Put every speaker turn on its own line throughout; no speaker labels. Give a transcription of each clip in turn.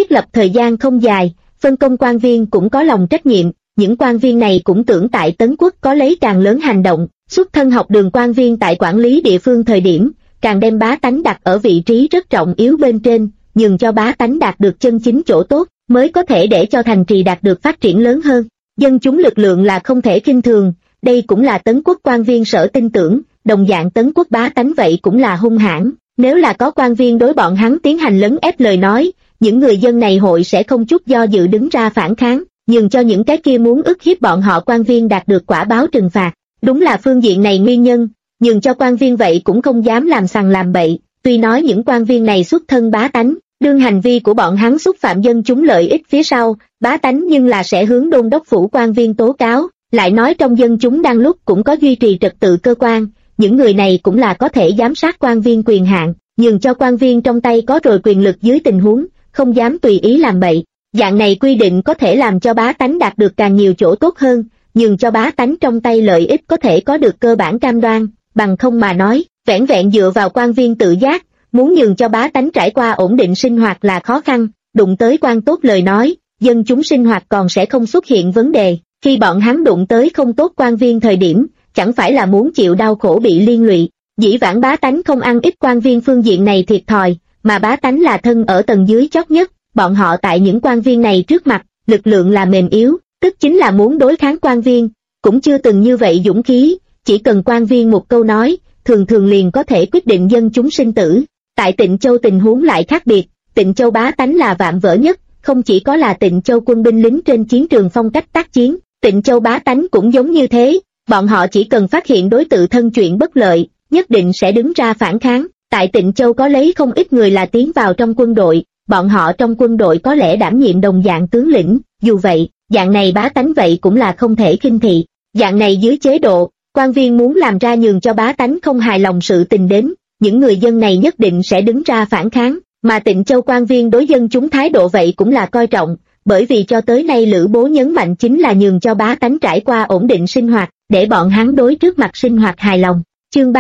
thiết lập thời gian không dài, phân công quan viên cũng có lòng trách nhiệm, những quan viên này cũng tưởng tại Tấn Quốc có lấy càng lớn hành động, xuất thân học đường quan viên tại quản lý địa phương thời điểm, càng đem bá tánh đặt ở vị trí rất trọng yếu bên trên, nhường cho bá tánh đạt được chân chính chỗ tốt, mới có thể để cho thành trì đạt được phát triển lớn hơn. Dân chúng lực lượng là không thể khinh thường, đây cũng là Tấn Quốc quan viên sở tin tưởng, đồng dạng Tấn Quốc bá tánh vậy cũng là hung hãn. Nếu là có quan viên đối bọn hắn tiến hành lấn ép lời nói, những người dân này hội sẽ không chút do dự đứng ra phản kháng, nhường cho những cái kia muốn ức hiếp bọn họ quan viên đạt được quả báo trừng phạt. Đúng là phương diện này nguyên nhân, nhường cho quan viên vậy cũng không dám làm sằng làm bậy, tuy nói những quan viên này xuất thân bá tánh, đương hành vi của bọn hắn xúc phạm dân chúng lợi ích phía sau, bá tánh nhưng là sẽ hướng đôn đốc phủ quan viên tố cáo, lại nói trong dân chúng đang lúc cũng có duy trì trật tự cơ quan, những người này cũng là có thể giám sát quan viên quyền hạn, nhường cho quan viên trong tay có rồi quyền lực dưới tình huống, không dám tùy ý làm bậy. Dạng này quy định có thể làm cho bá tánh đạt được càng nhiều chỗ tốt hơn, nhường cho bá tánh trong tay lợi ích có thể có được cơ bản cam đoan, bằng không mà nói, vẻn vẹn dựa vào quan viên tự giác, muốn nhường cho bá tánh trải qua ổn định sinh hoạt là khó khăn, đụng tới quan tốt lời nói, dân chúng sinh hoạt còn sẽ không xuất hiện vấn đề, khi bọn hắn đụng tới không tốt quan viên thời điểm, chẳng phải là muốn chịu đau khổ bị liên lụy. Dĩ vãng bá tánh không ăn ít quan viên phương diện này thiệt thòi, mà bá tánh là thân ở tầng dưới chót nhất, bọn họ tại những quan viên này trước mặt, lực lượng là mềm yếu, tức chính là muốn đối kháng quan viên, cũng chưa từng như vậy dũng khí, chỉ cần quan viên một câu nói, thường thường liền có thể quyết định dân chúng sinh tử. Tại Tịnh Châu tình huống lại khác biệt, Tịnh Châu bá tánh là vạm vỡ nhất, không chỉ có là Tịnh Châu quân binh lính trên chiến trường phong cách tác chiến, Tịnh Châu bá tánh cũng giống như thế, bọn họ chỉ cần phát hiện đối tự thân chuyện bất lợi, nhất định sẽ đứng ra phản kháng. Tại Tịnh Châu có lấy không ít người là tiến vào trong quân đội, bọn họ trong quân đội có lẽ đảm nhiệm đồng dạng tướng lĩnh, dù vậy, dạng này bá tánh vậy cũng là không thể khinh thị. Dạng này dưới chế độ, quan viên muốn làm ra nhường cho bá tánh không hài lòng sự tình đến, những người dân này nhất định sẽ đứng ra phản kháng, mà Tịnh Châu quan viên đối dân chúng thái độ vậy cũng là coi trọng, bởi vì cho tới nay Lữ Bố nhấn mạnh chính là nhường cho bá tánh trải qua ổn định sinh hoạt, để bọn hắn đối trước mặt sinh hoạt hài lòng. Chương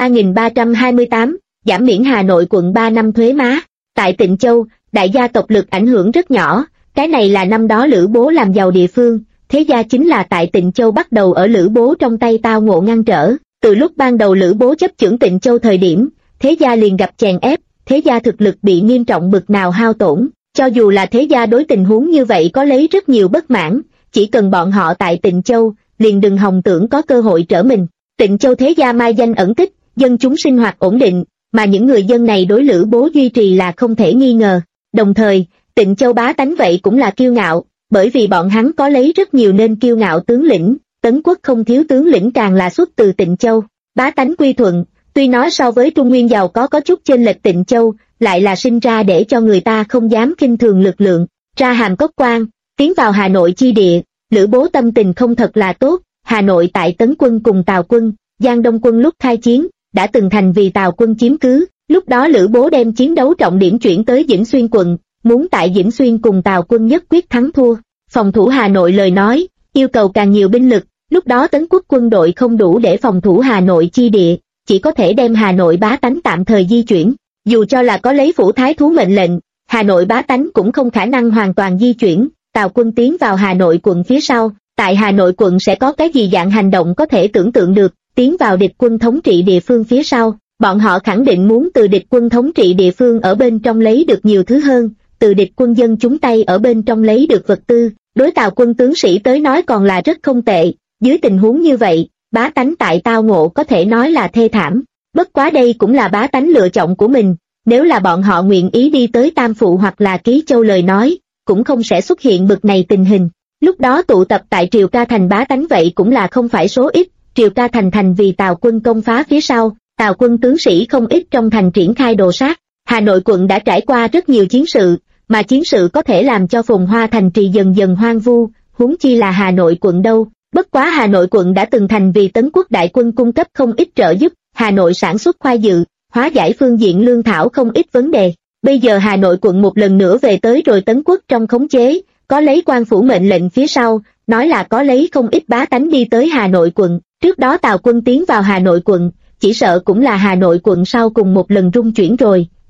3328, giảm miễn Hà Nội quận 3 năm thuế má. Tại Tịnh Châu, đại gia tộc lực ảnh hưởng rất nhỏ, cái này là năm đó Lữ Bố làm giàu địa phương, thế gia chính là tại Tịnh Châu bắt đầu ở Lữ Bố trong tay tao ngộ ngăn trở, từ lúc ban đầu Lữ Bố chấp chưởng Tịnh Châu thời điểm, thế gia liền gặp chèn ép, thế gia thực lực bị nghiêm trọng bực nào hao tổn, cho dù là thế gia đối tình huống như vậy có lấy rất nhiều bất mãn, chỉ cần bọn họ tại Tịnh Châu, liền đừng hòng tưởng có cơ hội trở mình. Tịnh Châu thế gia mai danh ẩn tích, dân chúng sinh hoạt ổn định, mà những người dân này đối Lữ Bố duy trì là không thể nghi ngờ. Đồng thời, Tịnh Châu bá tánh vậy cũng là kiêu ngạo, bởi vì bọn hắn có lấy rất nhiều nên kiêu ngạo tướng lĩnh, Tấn Quốc không thiếu tướng lĩnh càng là xuất từ Tịnh Châu. Bá tánh quy thuận, tuy nói so với Trung Nguyên giàu có chút chênh lệch, Tịnh Châu lại là sinh ra để cho người ta không dám khinh thường lực lượng, ra hàm cốc quan, tiến vào Hà Nội chi địa. Lữ Bố tâm tình không thật là tốt, Hà Nội tại Tấn quân cùng Tào quân, Giang Đông quân lúc khai chiến, đã từng thành vì Tào quân chiếm cứ, lúc đó Lữ Bố đem chiến đấu trọng điểm chuyển tới Dĩnh Xuyên quận, muốn tại Dĩnh Xuyên cùng Tào quân nhất quyết thắng thua, phòng thủ Hà Nội lời nói, yêu cầu càng nhiều binh lực, lúc đó Tấn Quốc quân đội không đủ để phòng thủ Hà Nội chi địa, chỉ có thể đem Hà Nội bá tánh tạm thời di chuyển, dù cho là có lấy phủ thái thú mệnh lệnh, Hà Nội bá tánh cũng không khả năng hoàn toàn di chuyển. Tào quân tiến vào Hà Nội quận phía sau, tại Hà Nội quận sẽ có cái gì dạng hành động có thể tưởng tượng được, tiến vào địch quân thống trị địa phương phía sau, bọn họ khẳng định muốn từ địch quân thống trị địa phương ở bên trong lấy được nhiều thứ hơn, từ địch quân dân chúng tay ở bên trong lấy được vật tư, đối Tào quân tướng sĩ tới nói còn là rất không tệ. Dưới tình huống như vậy, bá tánh tại tao ngộ có thể nói là thê thảm, bất quá đây cũng là bá tánh lựa chọn của mình, nếu là bọn họ nguyện ý đi tới Tam Phụ hoặc là Ký Châu lời nói, cũng không sẽ xuất hiện bực này tình hình. Lúc đó tụ tập tại Triều Ca Thành bá tánh vậy cũng là không phải số ít, Triều Ca Thành thành vì Tào quân công phá phía sau, Tào quân tướng sĩ không ít trong thành triển khai đồ sát. Hà Nội quận đã trải qua rất nhiều chiến sự, mà chiến sự có thể làm cho phồn hoa thành trì dần dần hoang vu, huống chi là Hà Nội quận đâu. Bất quá Hà Nội quận đã từng thành vì Tấn Quốc đại quân cung cấp không ít trợ giúp, Hà Nội sản xuất khoai dự, hóa giải phương diện lương thảo không ít vấn đề. Bây giờ Hà Nội quận một lần nữa về tới rồi Tấn Quốc trong khống chế, có lấy quan phủ mệnh lệnh phía sau, nói là có lấy không ít bá tánh đi tới Hà Nội quận. Trước đó Tào quân tiến vào Hà Nội quận, chỉ sợ cũng là Hà Nội quận sau cùng một lần rung chuyển rồi,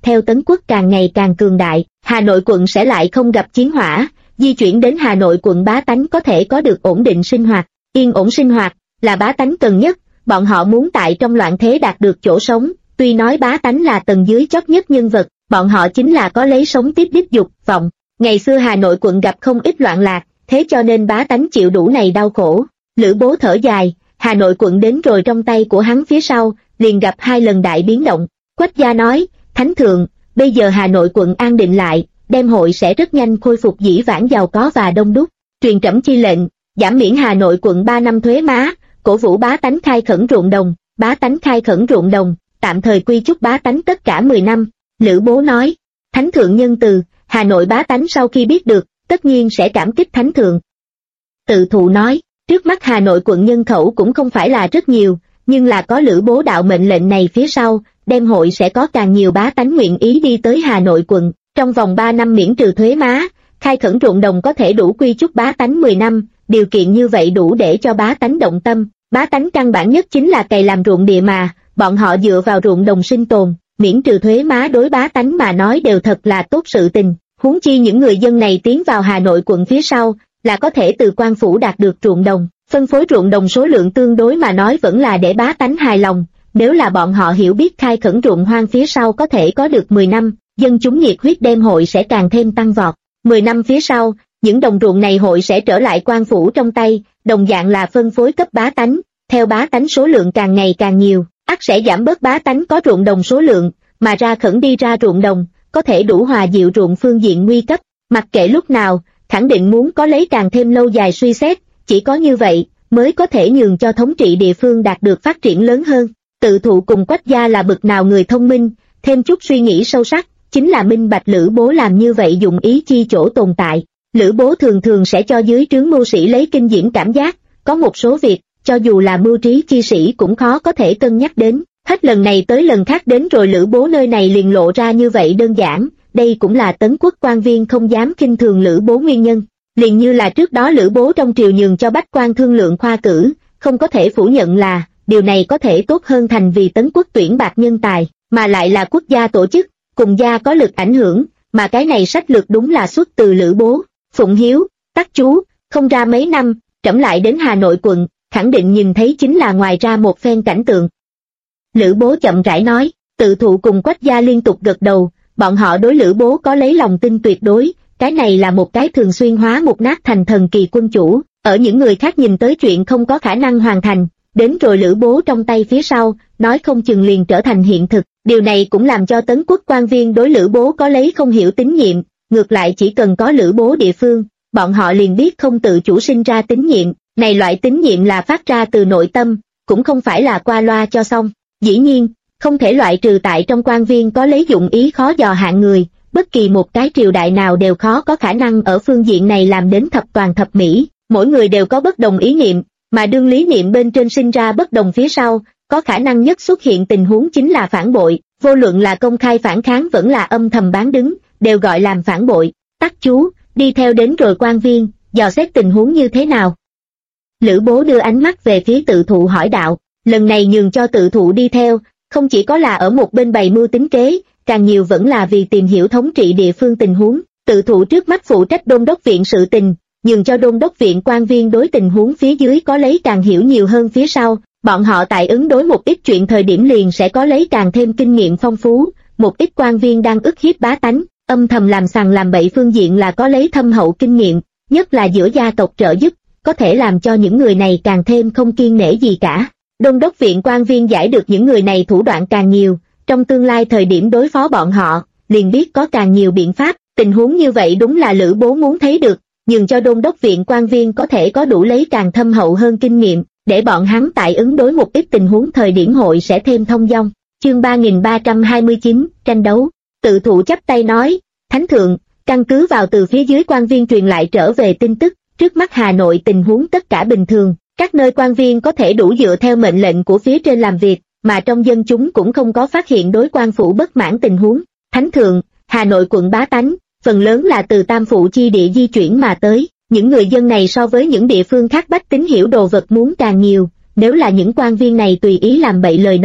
theo Tấn quốc càng ngày càng cường đại, Hà Nội quận sẽ lại không gặp chiến hỏa, di chuyển đến Hà Nội quận bá tánh có thể có được ổn định sinh hoạt. Yên ổn sinh hoạt là bá tánh cần nhất, bọn họ muốn tại trong loạn thế đạt được chỗ sống, tuy nói bá tánh là tầng dưới chót nhất nhân vật, bọn họ chính là có lấy sống tiếp đích dục vọng. Ngày xưa Hà Nội quận gặp không ít loạn lạc, thế cho nên bá tánh chịu đủ này đau khổ. Lữ Bố thở dài, Hà Nội quận đến rồi trong tay của hắn phía sau, liền gặp 2 lần đại biến động. Quách gia nói, Thánh thượng, bây giờ Hà Nội quận an định lại, đem hội sẽ rất nhanh khôi phục dĩ vãng giàu có và đông đúc. Truyền trẫm chi lệnh, giảm miễn Hà Nội quận 3 năm thuế má, cổ vũ bá tánh khai khẩn ruộng đồng, bá tánh khai khẩn ruộng đồng, tạm thời quy chúc bá tánh tất cả 10 năm. Lữ Bố nói, Thánh thượng nhân từ, Hà Nội bá tánh sau khi biết được, tất nhiên sẽ cảm kích Thánh thượng. Tự thụ nói, trước mắt Hà Nội quận nhân khẩu cũng không phải là rất nhiều, nhưng là có Lữ Bố đạo mệnh lệnh này phía sau, đem hội sẽ có càng nhiều bá tánh nguyện ý đi tới Hà Nội quận. Trong vòng 3 năm miễn trừ thuế má, khai khẩn ruộng đồng có thể đủ quy chúc bá tánh 10 năm, điều kiện như vậy đủ để cho bá tánh động tâm. Bá tánh căn bản nhất chính là cày làm ruộng địa mà, bọn họ dựa vào ruộng đồng sinh tồn, miễn trừ thuế má đối bá tánh mà nói đều thật là tốt sự tình. Huống chi những người dân này tiến vào Hà Nội quận phía sau, là có thể từ quan phủ đạt được ruộng đồng, phân phối ruộng đồng số lượng tương đối mà nói vẫn là để bá tánh hài lòng. Nếu là bọn họ hiểu biết khai khẩn ruộng hoang phía sau có thể có được 10 năm, dân chúng nhiệt huyết đem hội sẽ càng thêm tăng vọt. 10 năm phía sau, những đồng ruộng này hội sẽ trở lại quan phủ trong tay, đồng dạng là phân phối cấp bá tánh, theo bá tánh số lượng càng ngày càng nhiều, ắt sẽ giảm bớt bá tánh có ruộng đồng số lượng, mà ra khẩn đi ra ruộng đồng, có thể đủ hòa dịu ruộng phương diện nguy cấp. Mặc kệ lúc nào, khẳng định muốn có lấy càng thêm lâu dài suy xét, chỉ có như vậy, mới có thể nhường cho thống trị địa phương đạt được phát triển lớn hơn. Tự thụ cùng Quách gia là bậc nào người thông minh, thêm chút suy nghĩ sâu sắc, chính là minh bạch Lữ Bố làm như vậy dụng ý chi chỗ tồn tại. Lữ Bố thường thường sẽ cho dưới trướng mưu sĩ lấy kinh diễm cảm giác, có một số việc, cho dù là mưu trí chi sĩ cũng khó có thể cân nhắc đến. Hết lần này tới lần khác đến rồi Lữ Bố nơi này liền lộ ra như vậy đơn giản, đây cũng là Tấn quốc quan viên không dám khinh thường Lữ Bố nguyên nhân. Liền như là trước đó Lữ Bố trong triều nhường cho bách quan thương lượng khoa cử, không có thể phủ nhận là, điều này có thể tốt hơn thành vì Tấn quốc tuyển bạc nhân tài, mà lại là quốc gia tổ chức, cùng gia có lực ảnh hưởng, mà cái này sách lược đúng là xuất từ Lữ Bố. Phụng Hiếu, Tắc Chú, không ra mấy năm, trẫm lại đến Hà Nội quận, khẳng định nhìn thấy chính là ngoài ra một phen cảnh tượng. Lữ Bố chậm rãi nói, Tự thụ cùng Quách gia liên tục gật đầu, bọn họ đối Lữ Bố có lấy lòng tin tuyệt đối, cái này là một cái thường xuyên hóa mục nát thành thần kỳ quân chủ, ở những người khác nhìn tới chuyện không có khả năng hoàn thành, đến rồi Lữ Bố trong tay phía sau, nói không chừng liền trở thành hiện thực. Điều này cũng làm cho Tấn quốc quan viên đối Lữ Bố có lấy không hiểu tín nhiệm, ngược lại chỉ cần có Lữ Bố địa phương, bọn họ liền biết không tự chủ sinh ra tín nhiệm, này loại tín nhiệm là phát ra từ nội tâm, cũng không phải là qua loa cho xong. Dĩ nhiên, không thể loại trừ tại trong quan viên có lấy dụng ý khó dò hạng người, bất kỳ một cái triều đại nào đều khó có khả năng ở phương diện này làm đến thập toàn thập mỹ, mỗi người đều có bất đồng ý niệm, mà đương lý niệm bên trên sinh ra bất đồng phía sau, có khả năng nhất xuất hiện tình huống chính là phản bội, vô luận là công khai phản kháng vẫn là âm thầm bán đứng, đều gọi làm phản bội. Tắc Chú, đi theo đến rồi quan viên, dò xét tình huống như thế nào. Lữ Bố đưa ánh mắt về phía Tự thụ hỏi đạo, lần này nhường cho Tự thụ đi theo, không chỉ có là ở một bên bày mưu tính kế, càng nhiều vẫn là vì tìm hiểu thống trị địa phương tình huống. Tự thụ trước mắt phụ trách đôn đốc viện sự tình, nhường cho đôn đốc viện quan viên đối tình huống phía dưới có lấy càng hiểu nhiều hơn phía sau, bọn họ tại ứng đối một ít chuyện thời điểm liền sẽ có lấy càng thêm kinh nghiệm phong phú. Một ít quan viên đang ức hiếp bá tánh, âm thầm làm sằng làm bậy phương diện là có lấy thâm hậu kinh nghiệm, nhất là giữa gia tộc trợ giúp, có thể làm cho những người này càng thêm không kiêng nể gì cả. Đôn đốc viện quan viên giải được những người này thủ đoạn càng nhiều, trong tương lai thời điểm đối phó bọn họ, liền biết có càng nhiều biện pháp. Tình huống như vậy đúng là Lữ Bố muốn thấy được, nhường cho đôn đốc viện quan viên có thể có đủ lấy càng thâm hậu hơn kinh nghiệm, để bọn hắn tại ứng đối một ít tình huống thời điểm hội sẽ thêm thông dong. Chương 3329, tranh đấu. Tự thụ chắp tay nói, Thánh thượng, căn cứ vào từ phía dưới quan viên truyền lại trở về tin tức, trước mắt Hà Nội tình huống tất cả bình thường, các nơi quan viên có thể đủ dựa theo mệnh lệnh của phía trên làm việc, mà trong dân chúng cũng không có phát hiện đối quan phủ bất mãn tình huống. Thánh thượng, Hà Nội quận bá tánh, phần lớn là từ Tam Phụ chi địa di chuyển mà tới, những người dân này so với những địa phương khác bách tính hiểu đồ vật muốn càng nhiều, nếu là những quan viên này tùy ý làm bậy lời nói,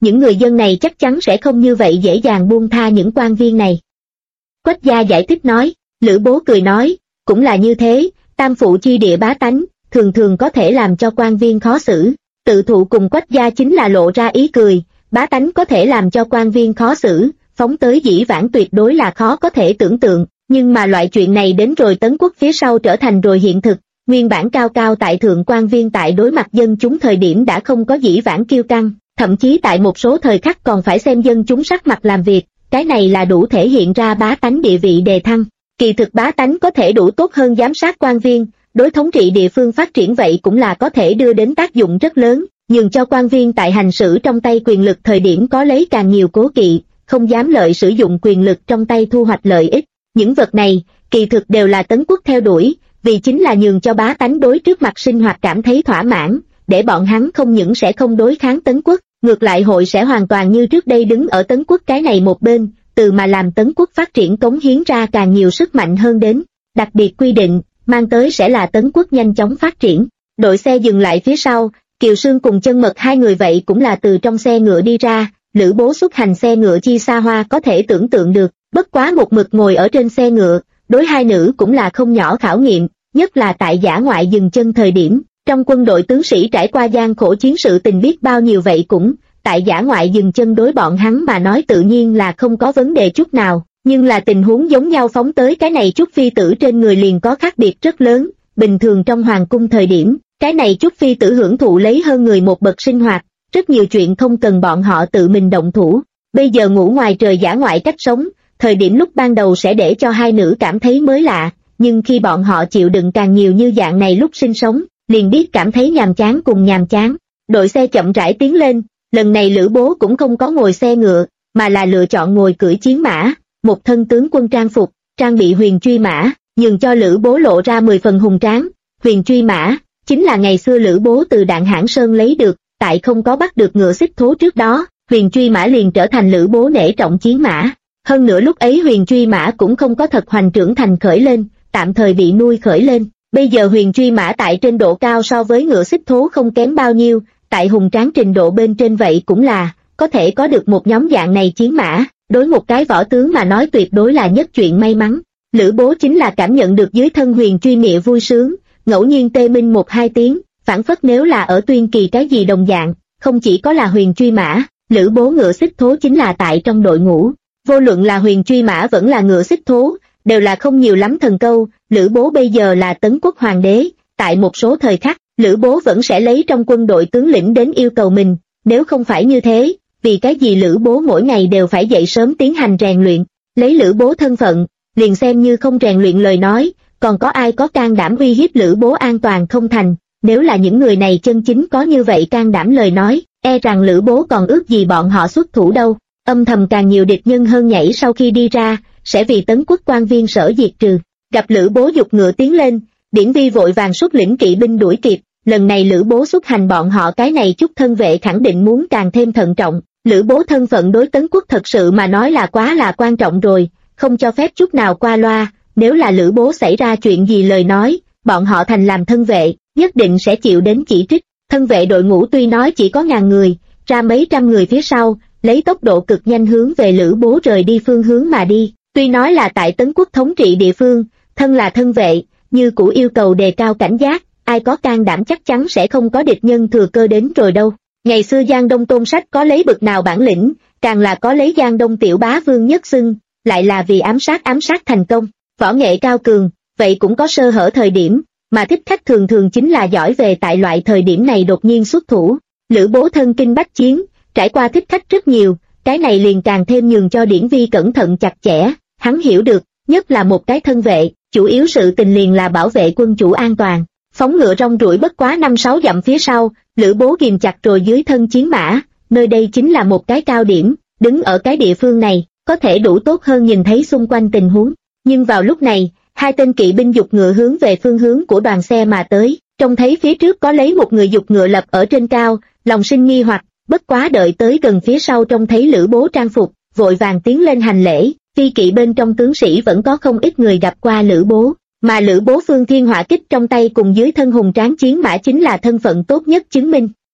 những người dân này chắc chắn sẽ không như vậy dễ dàng buông tha những quan viên này. Quách gia giải thích nói. Lữ Bố cười nói, cũng là như thế, tam phụ chi địa bá tánh, thường thường có thể làm cho quan viên khó xử. Tự thụ cùng Quách gia chính là lộ ra ý cười, bá tánh có thể làm cho quan viên khó xử, phóng tới dĩ vãng tuyệt đối là khó có thể tưởng tượng, nhưng mà loại chuyện này đến rồi Tấn Quốc phía sau trở thành rồi hiện thực. Nguyên bản cao cao tại thượng quan viên tại đối mặt dân chúng thời điểm đã không có dĩ vãng kiêu căng, thậm chí tại một số thời khắc còn phải xem dân chúng sắc mặt làm việc, cái này là đủ thể hiện ra bá tánh địa vị đề thăng. Kỳ thực bá tánh có thể đủ tốt hơn giám sát quan viên, đối thống trị địa phương phát triển vậy cũng là có thể đưa đến tác dụng rất lớn, nhường cho quan viên tại hành xử trong tay quyền lực thời điểm có lấy càng nhiều cố kỵ, không dám lợi sử dụng quyền lực trong tay thu hoạch lợi ích. Những vật này, kỳ thực đều là Tấn Quốc theo đuổi, vì chính là nhường cho bá tánh đối trước mặt sinh hoạt cảm thấy thỏa mãn, để bọn hắn không những sẽ không đối kháng Tấn Quốc, ngược lại hội sẽ hoàn toàn như trước đây đứng ở Tấn Quốc cái này một bên, từ mà làm Tấn Quốc phát triển cống hiến ra càng nhiều sức mạnh hơn đến. Đặc biệt quy định, mang tới sẽ là Tấn Quốc nhanh chóng phát triển. Đội xe dừng lại phía sau, Kiều Sương cùng Chân Mật hai người vậy cũng là từ trong xe ngựa đi ra. Lữ Bố xuất hành xe ngựa chi xa hoa có thể tưởng tượng được, bất quá một mực ngồi ở trên xe ngựa, đối hai nữ cũng là không nhỏ khảo nghiệm, nhất là tại dã ngoại dừng chân thời điểm. Trong quân đội tướng sĩ trải qua gian khổ chiến sự tình biết bao nhiêu vậy cũng, tại dã ngoại dừng chân đối bọn hắn mà nói tự nhiên là không có vấn đề chút nào, nhưng là tình huống giống nhau phóng tới cái này chút phi tử trên người liền có khác biệt rất lớn. Bình thường trong hoàng cung thời điểm, cái này chút phi tử hưởng thụ lấy hơn người một bậc sinh hoạt, rất nhiều chuyện không cần bọn họ tự mình động thủ. Bây giờ ngủ ngoài trời dã ngoại cách sống, thời điểm lúc ban đầu sẽ để cho hai nữ cảm thấy mới lạ, nhưng khi bọn họ chịu đựng càng nhiều như dạng này lúc sinh sống, liền biết cảm thấy nhàm chán cùng nhàm chán. Đội xe chậm rãi tiến lên, lần này Lữ Bố cũng không có ngồi xe ngựa, mà là lựa chọn ngồi cưỡi chiến mã, một thân tướng quân trang phục, trang bị huyền truy mã, nhường cho Lữ Bố lộ ra 10 phần hùng tráng. Huyền truy mã, chính là ngày xưa Lữ Bố từ Đạn Hãn Sơn lấy được, tại không có bắt được ngựa xích thố trước đó, huyền truy mã liền trở thành Lữ Bố nể trọng chiến mã. Hơn nữa lúc ấy huyền truy mã cũng không có thật hoành trưởng thành khởi lên, tạm thời bị nuôi khởi lên. Bây giờ huyền truy mã tại trên độ cao so với ngựa xích thố không kém bao nhiêu, tại hùng tráng trình độ bên trên vậy cũng là, có thể có được một nhóm dạng này chiến mã, đối một cái võ tướng mà nói tuyệt đối là nhất chuyện may mắn. Lữ Bố chính là cảm nhận được dưới thân huyền truy mịa vui sướng, ngẫu nhiên tê minh một hai tiếng, phản phất nếu là ở tuyên kỳ cái gì đồng dạng, không chỉ có là huyền truy mã, Lữ Bố ngựa xích thố chính là tại trong đội ngũ. Vô luận là huyền truy mã vẫn là ngựa xích thố, đều là không nhiều lắm thần câu. Lữ Bố bây giờ là Tấn Quốc hoàng đế, tại một số thời khắc, Lữ Bố vẫn sẽ lấy trong quân đội tướng lĩnh đến yêu cầu mình, nếu không phải như thế, vì cái gì Lữ Bố mỗi ngày đều phải dậy sớm tiến hành rèn luyện. Lấy Lữ Bố thân phận, liền xem như không rèn luyện lời nói, còn có ai có can đảm uy hiếp Lữ Bố an toàn không thành. Nếu là những người này chân chính có như vậy can đảm lời nói, e rằng Lữ Bố còn ước gì bọn họ xuất thủ đâu. Âm thầm càng nhiều địch nhân hơn nhảy sau khi đi ra, sẽ vì Tấn Quốc quan viên sở diệt trừ. Gặp Lữ Bố giục ngựa tiến lên, Điển Vi vội vàng xuất lĩnh kỵ binh đuổi kịp. Lần này Lữ Bố xuất hành bọn họ cái này chút thân vệ khẳng định muốn càng thêm thận trọng. Lữ Bố thân phận đối Tấn Quốc thật sự mà nói là quá là quan trọng rồi, không cho phép chút nào qua loa. Nếu là Lữ Bố xảy ra chuyện gì lời nói, bọn họ thành làm thân vệ, nhất định sẽ chịu đến chỉ trích. Thân vệ đội ngũ tuy nói chỉ có 1000 người, ra mấy trăm người phía sau, lấy tốc độ cực nhanh hướng về Lữ Bố rời đi phương hướng mà đi. Tuy nói là tại Tấn Quốc thống trị địa phương, thân là thân vệ, như cũ yêu cầu đề cao cảnh giác, ai có can đảm chắc chắn sẽ không có địch nhân thừa cơ đến rồi đâu. Ngày xưa Giang Đông Tôn Sách có lấy bực nào bản lĩnh, càng là có lấy Giang Đông tiểu bá vương nhất xưng, lại là vì ám sát thành công. Võ nghệ cao cường, vậy cũng có sơ hở thời điểm, mà thích khách thường thường chính là giỏi về tại loại thời điểm này đột nhiên xuất thủ. Lữ Bố thân kinh bách chiến, trải qua thích khách rất nhiều, cái này liền càng thêm nhường cho Điển Vi cẩn thận chặt chẽ. Hắn hiểu được, nhất là một cái thân vệ, chủ yếu sự tình liền là bảo vệ quân chủ an toàn. Phóng ngựa rong ruổi bất quá 5-6 dặm phía sau, Lữ Bố ghìm chặt rồi dưới thân chiến mã, nơi đây chính là một cái cao điểm, đứng ở cái địa phương này, có thể đủ tốt hơn nhìn thấy xung quanh tình huống. Nhưng vào lúc này, hai tên kỵ binh giục ngựa hướng về phương hướng của đoàn xe mà tới, trông thấy phía trước có lấy một người giục ngựa lập ở trên cao, lòng sinh nghi hoặc, bất quá đợi tới gần phía sau trông thấy Lữ Bố trang phục, vội vàng tiến lên hành lễ. Phi kỵ bên trong tướng sĩ vẫn có không ít người gặp qua Lữ Bố, mà Lữ Bố phương thiên hỏa kích trong tay cùng dưới thân hùng tráng chiến mã chính là thân phận tốt nhất chứng minh.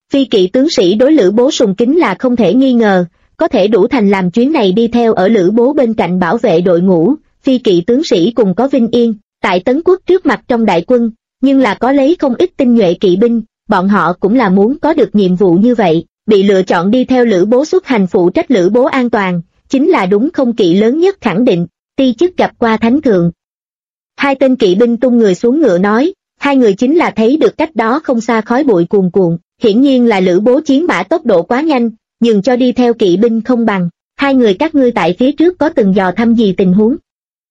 Phi kỵ tướng sĩ đối Lữ Bố sùng kính là không thể nghi ngờ, có thể đủ thành làm chuyến này đi theo ở Lữ Bố bên cạnh bảo vệ đội ngũ. Phi kỵ tướng sĩ cùng có vinh yên, tại Tấn Quốc trước mặt trong đại quân, nhưng là có lấy không ít tinh nhuệ kỵ binh, bọn họ cũng là muốn có được nhiệm vụ như vậy, bị lựa chọn đi theo Lữ Bố xuất hành phụ trách Lữ Bố an toàn, chính là đúng không kỵ lớn nhất khẳng định. Ti chức gặp qua thánh thượng. Hai tên kỵ binh tung người xuống ngựa nói, hai người chính là thấy được cách đó không xa khói bụi cuồn cuộn, hiển nhiên là Lữ Bố chiến mã tốc độ quá nhanh, nhường cho đi theo kỵ binh không bằng. Hai người các ngươi tại phía trước có từng dò thăm gì tình huống?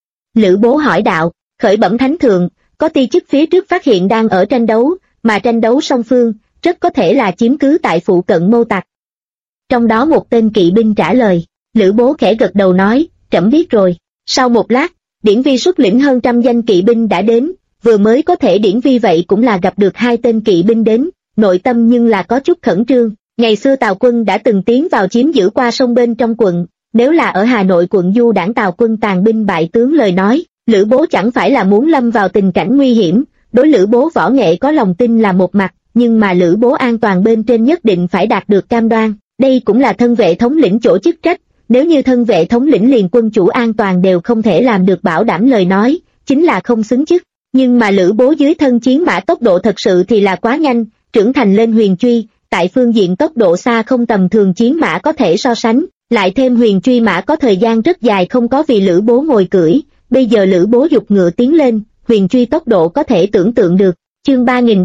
Lữ Bố hỏi đạo, khởi bẩm thánh thượng, có ti chức phía trước phát hiện đang ở tranh đấu, mà tranh đấu song phương, rất có thể là chiếm cứ tại phụ cận Mâu Tặc. Trong đó một tên kỵ binh trả lời, Lữ Bố khẽ gật đầu nói, trẫm biết rồi. Sau một lát, Điển Vi xuất lĩnh hơn 100 danh kỵ binh đã đến, vừa mới có thể Điển Vi vậy cũng là gặp được hai tên kỵ binh đến, nội tâm nhưng là có chút khẩn trương. Ngày xưa Tào quân đã từng tiến vào chiếm giữ qua sông bên trong quận, nếu là ở Hà Nội quận du đảng Tào quân tàn binh bại tướng lời nói, Lữ Bố chẳng phải là muốn lâm vào tình cảnh nguy hiểm. Đối Lữ Bố võ nghệ có lòng tin là một mặt, nhưng mà Lữ Bố an toàn bên trên nhất định phải đạt được cam đoan, đây cũng là thân vệ thống lĩnh chỗ chức trách. Nếu như thân vệ thống lĩnh liền quân chủ an toàn đều không thể làm được bảo đảm lời nói, chính là không xứng chức. Nhưng mà Lữ Bố dưới thân chiến mã tốc độ thật sự thì là quá nhanh, trưởng thành lên huyền truy, tại phương diện tốc độ xa không tầm thường chiến mã có thể so sánh, lại thêm huyền truy mã có thời gian rất dài không có vì Lữ Bố ngồi cưỡi, bây giờ Lữ Bố giục ngựa tiến lên, huyền truy tốc độ có thể tưởng tượng được. Chương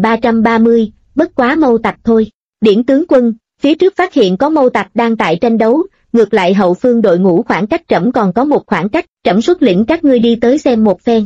3330, bất quá Mâu Tặc thôi. Điển tướng quân, phía trước phát hiện có Mâu Tặc đang tại tranh đấu, ngược lại hậu phương đội ngũ khoảng cách trẫm còn có một khoảng cách, trẫm xuất lĩnh các ngươi đi tới xem một phen.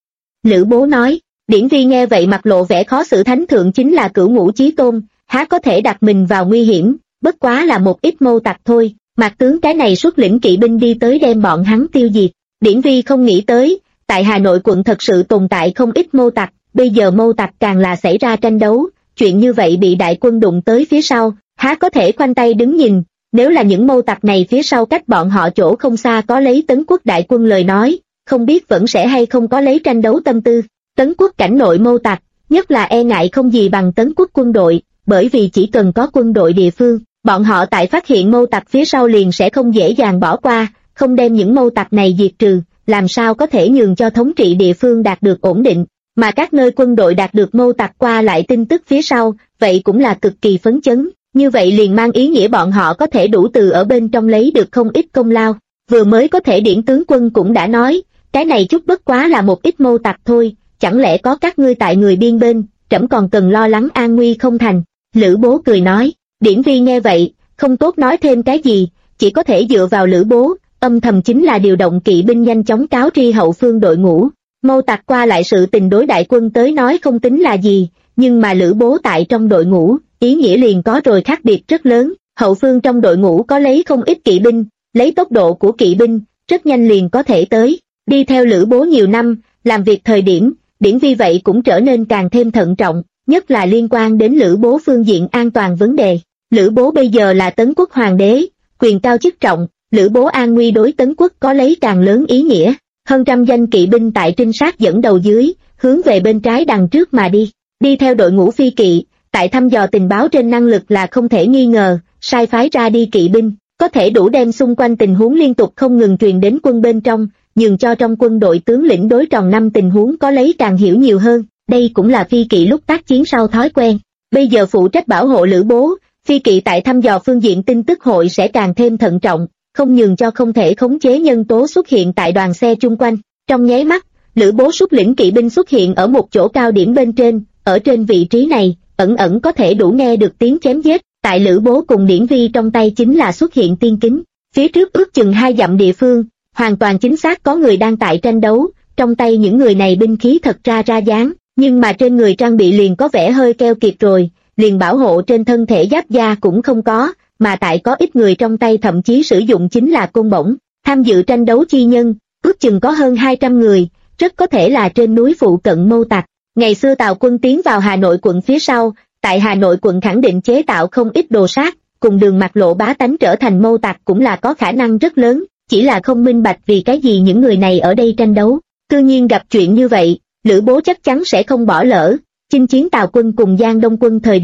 Lữ Bố nói. Điển Vi nghe vậy mặt lộ vẻ khó xử, thánh thượng chính là cửu ngũ chí tôn, há có thể đặt mình vào nguy hiểm, bất quá là một ít Mâu Tặc thôi, Mạc tướng cái này xuất lĩnh kỵ binh đi tới đem bọn hắn tiêu diệt. Điển Vi không nghĩ tới, tại Hà Nội quận thật sự tồn tại không ít Mâu Tặc, bây giờ Mâu Tặc càng là xảy ra tranh đấu, chuyện như vậy bị đại quân đụng tới phía sau, há có thể khoanh tay đứng nhìn. Nếu là những Mâu Tặc này phía sau cách bọn họ chỗ không xa có lấy Tấn Quốc đại quân lời nói, không biết vẫn sẽ hay không có lấy tranh đấu tâm tư. Tấn Quốc cảnh nội Mâu Tặc, nhất là e ngại không gì bằng Tấn Quốc quân đội, bởi vì chỉ cần có quân đội địa phương, bọn họ tại phát hiện Mâu Tặc phía sau liền sẽ không dễ dàng bỏ qua, không đem những Mâu Tặc này diệt trừ, làm sao có thể nhường cho thống trị địa phương đạt được ổn định, mà các nơi quân đội đạt được Mâu Tặc qua lại tin tức phía sau, vậy cũng là cực kỳ phấn chấn. Như vậy liền mang ý nghĩa bọn họ có thể đủ từ ở bên trong lấy được không ít công lao. Vừa mới có thể Điển tướng quân cũng đã nói, cái này chút bất quá là một ít Mâu Tặc thôi, chẳng lẽ có các ngươi tại người biên bên, trẫm còn cần lo lắng an nguy không thành. Lữ Bố cười nói. Điển Vi nghe vậy, không tốt nói thêm cái gì, chỉ có thể dựa vào Lữ Bố, âm thầm chính là điều động kỵ binh nhanh chóng cáo tri hậu phương đội ngũ. Mâu Tặc qua lại sự tình đối đại quân tới nói không tính là gì, nhưng mà Lữ Bố tại trong đội ngũ, ý nghĩa liền có rồi khác biệt rất lớn. Hậu phương trong đội ngũ có lấy không ít kỵ binh, lấy tốc độ của kỵ binh, rất nhanh liền có thể tới. Đi theo Lữ Bố nhiều năm, làm việc thời điểm, Điển Vi vậy cũng trở nên càng thêm thận trọng, nhất là liên quan đến Lữ Bố phương diện an toàn vấn đề. Lữ Bố bây giờ là Tấn Quốc hoàng đế, quyền cao chức trọng, Lữ Bố an nguy đối Tấn Quốc có lấy càng lớn ý nghĩa. Hơn 100 danh kỵ binh tại trinh sát dẫn đầu dưới, hướng về bên trái đằng trước mà đi. Đi theo đội ngũ phi kỵ, tại thăm dò tình báo trên năng lực là không thể nghi ngờ, sai phái ra đi kỵ binh, có thể đủ đem xung quanh tình huống liên tục không ngừng truyền đến quân bên trong, nhường cho trong quân đội tướng lĩnh đối tròn năm tình huống có lấy càng hiểu nhiều hơn. Đây cũng là phi kỵ lúc tác chiến sau thói quen. Bây giờ phụ trách bảo hộ Lữ Bố, phi kỵ tại thăm dò phương diện tin tức hội sẽ càng thêm thận trọng, không nhường cho không thể khống chế nhân tố xuất hiện tại đoàn xe chung quanh. Trong nháy mắt, Lữ Bố xuất lĩnh kỵ binh xuất hiện ở một chỗ cao điểm bên trên, ở trên vị trí này, ẩn ẩn có thể đủ nghe được tiếng chém giết. Tại Lữ Bố cùng Điển Vi trong tay chính là xuất hiện tiên kính, phía trước ước chừng 2 dặm địa phương, hoàn toàn chính xác có người đang tại tranh đấu, trong tay những người này binh khí thật ra ra dáng, nhưng mà trên người trang bị liền có vẻ hơi keo kiệt rồi, liền bảo hộ trên thân thể giáp da cũng không có, mà tại có ít người trong tay thậm chí sử dụng chính là côn bổng. Tham dự tranh đấu chi nhân, ước chừng có hơn 200 người, rất có thể là trên núi phụ cận Mâu Tặc. Ngày xưa Tào quân tiến vào Hà Nội quận phía sau, tại Hà Nội quận khẳng định chế tạo không ít đồ sát, cùng đường mạt lộ bá tánh trở thành Mâu Tặc cũng là có khả năng rất lớn, chỉ là không minh bạch vì cái gì những người này ở đây tranh đấu. Cư nhiên gặp chuyện như vậy, Lữ Bố chắc chắn sẽ không bỏ lỡ. Chinh chiến Tào quân cùng Giang Đông quân thời điểm,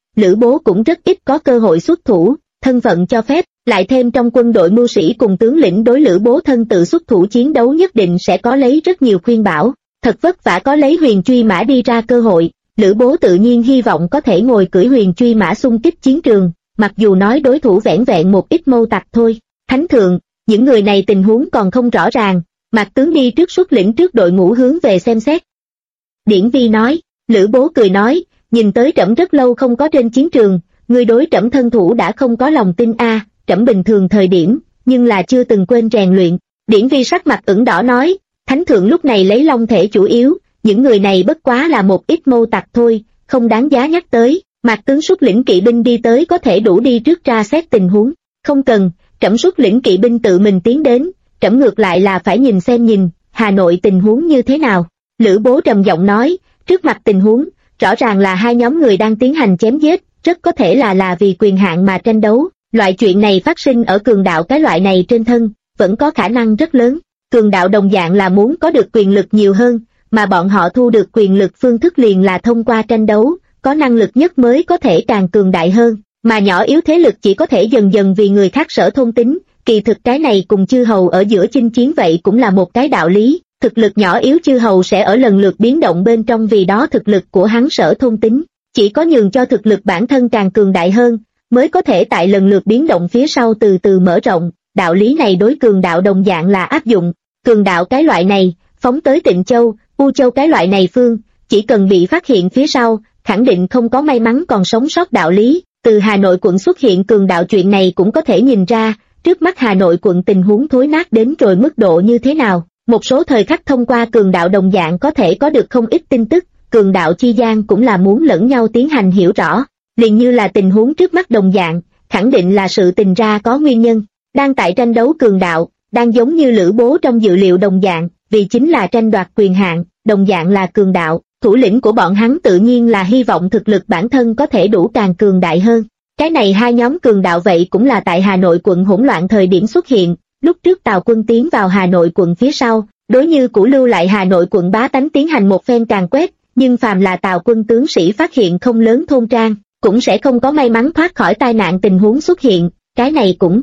Lữ Bố cũng rất ít có cơ hội xuất thủ, thân phận cho phép, lại thêm trong quân đội mưu sĩ cùng tướng lĩnh đối Lữ Bố thân tự xuất thủ chiến đấu nhất định sẽ có lấy rất nhiều khuyên bảo, thật vất vả có lấy huyền truy mã đi ra cơ hội, Lữ Bố tự nhiên hy vọng có thể ngồi cưỡi huyền truy mã xung kích chiến trường, mặc dù nói đối thủ vẻn vẹn một ít mâu tặc thôi. Thánh thượng, những người này tình huống còn không rõ ràng, Mạc tướng đi trước xuất lĩnh trước đội ngũ hướng về xem xét. Điển Vi nói, Lữ Bố cười nói, nhìn tới trẫm rất lâu không có trên chiến trường, ngươi đối trẫm thân thủ đã không có lòng tin a, trẫm bình thường thời điểm, nhưng là chưa từng quên rèn luyện. Điển Vi sắc mặt ửng đỏ nói, thánh thượng lúc này lấy long thể chủ yếu, những người này bất quá là một ít mâu tặc thôi, không đáng giá nhắc tới. Mạc tướng xuất lĩnh kỵ binh đi tới có thể đủ đi trước ra xét tình huống, không cần, trẫm xuất lĩnh kỵ binh tự mình tiến đến, trẫm ngược lại là phải nhìn xem nhìn, Hà Nội tình huống như thế nào. Lữ Bố trầm giọng nói, trước mặt tình huống, rõ ràng là hai nhóm người đang tiến hành chém giết, rất có thể là vì quyền hạn mà tranh đấu, loại chuyện này phát sinh ở cường đạo cái loại này trên thân, vẫn có khả năng rất lớn. Cường đạo đồng dạng là muốn có được quyền lực nhiều hơn, mà bọn họ thu được quyền lực phương thức liền là thông qua tranh đấu, có năng lực nhất mới có thể càng cường đại hơn, mà nhỏ yếu thế lực chỉ có thể dần dần vì người khác sở thôn tính, kỳ thực cái này cùng chư hầu ở giữa chinh chiến vậy cũng là một cái đạo lý, thực lực nhỏ yếu chư hầu sẽ ở lần lượt biến động bên trong vì đó thực lực của hắn sở thôn tính, chỉ có nhường cho thực lực bản thân càng cường đại hơn, mới có thể tại lần lượt biến động phía sau từ từ mở rộng, đạo lý này đối cường đạo đồng dạng là áp dụng, cường đạo cái loại này, phóng tới Tịnh Châu, U Châu cái loại này phương, chỉ cần bị phát hiện phía sau, khẳng định không có may mắn còn sống sót đạo lý, từ Hà Nội quận xuất hiện cường đạo chuyện này cũng có thể nhìn ra, trước mắt Hà Nội quận tình huống thối nát đến rồi mức độ như thế nào, một số thời khắc thông qua cường đạo đồng dạng có thể có được không ít tin tức, cường đạo chi gian cũng là muốn lẫn nhau tiến hành hiểu rõ, liền như là tình huống trước mắt đồng dạng, khẳng định là sự tình ra có nguyên nhân, đang tại tranh đấu cường đạo, đang giống như Lữ Bố trong dự liệu đồng dạng, vì chính là tranh đoạt quyền hạn, đồng dạng là cường đạo. Thủ lĩnh của bọn hắn tự nhiên là hy vọng thực lực bản thân có thể đủ càng cường đại hơn. Cái này hai nhóm cường đạo vậy cũng là tại Hà Nội quận hỗn loạn thời điểm xuất hiện, lúc trước Tào quân tiến vào Hà Nội quận phía sau, đối như cũ lưu lại Hà Nội quận bá tánh tiến hành một phen càn quét, nhưng phàm là Tào quân tướng sĩ phát hiện không lớn thôn trang, cũng sẽ không có may mắn thoát khỏi tai nạn tình huống xuất hiện, cái này cũng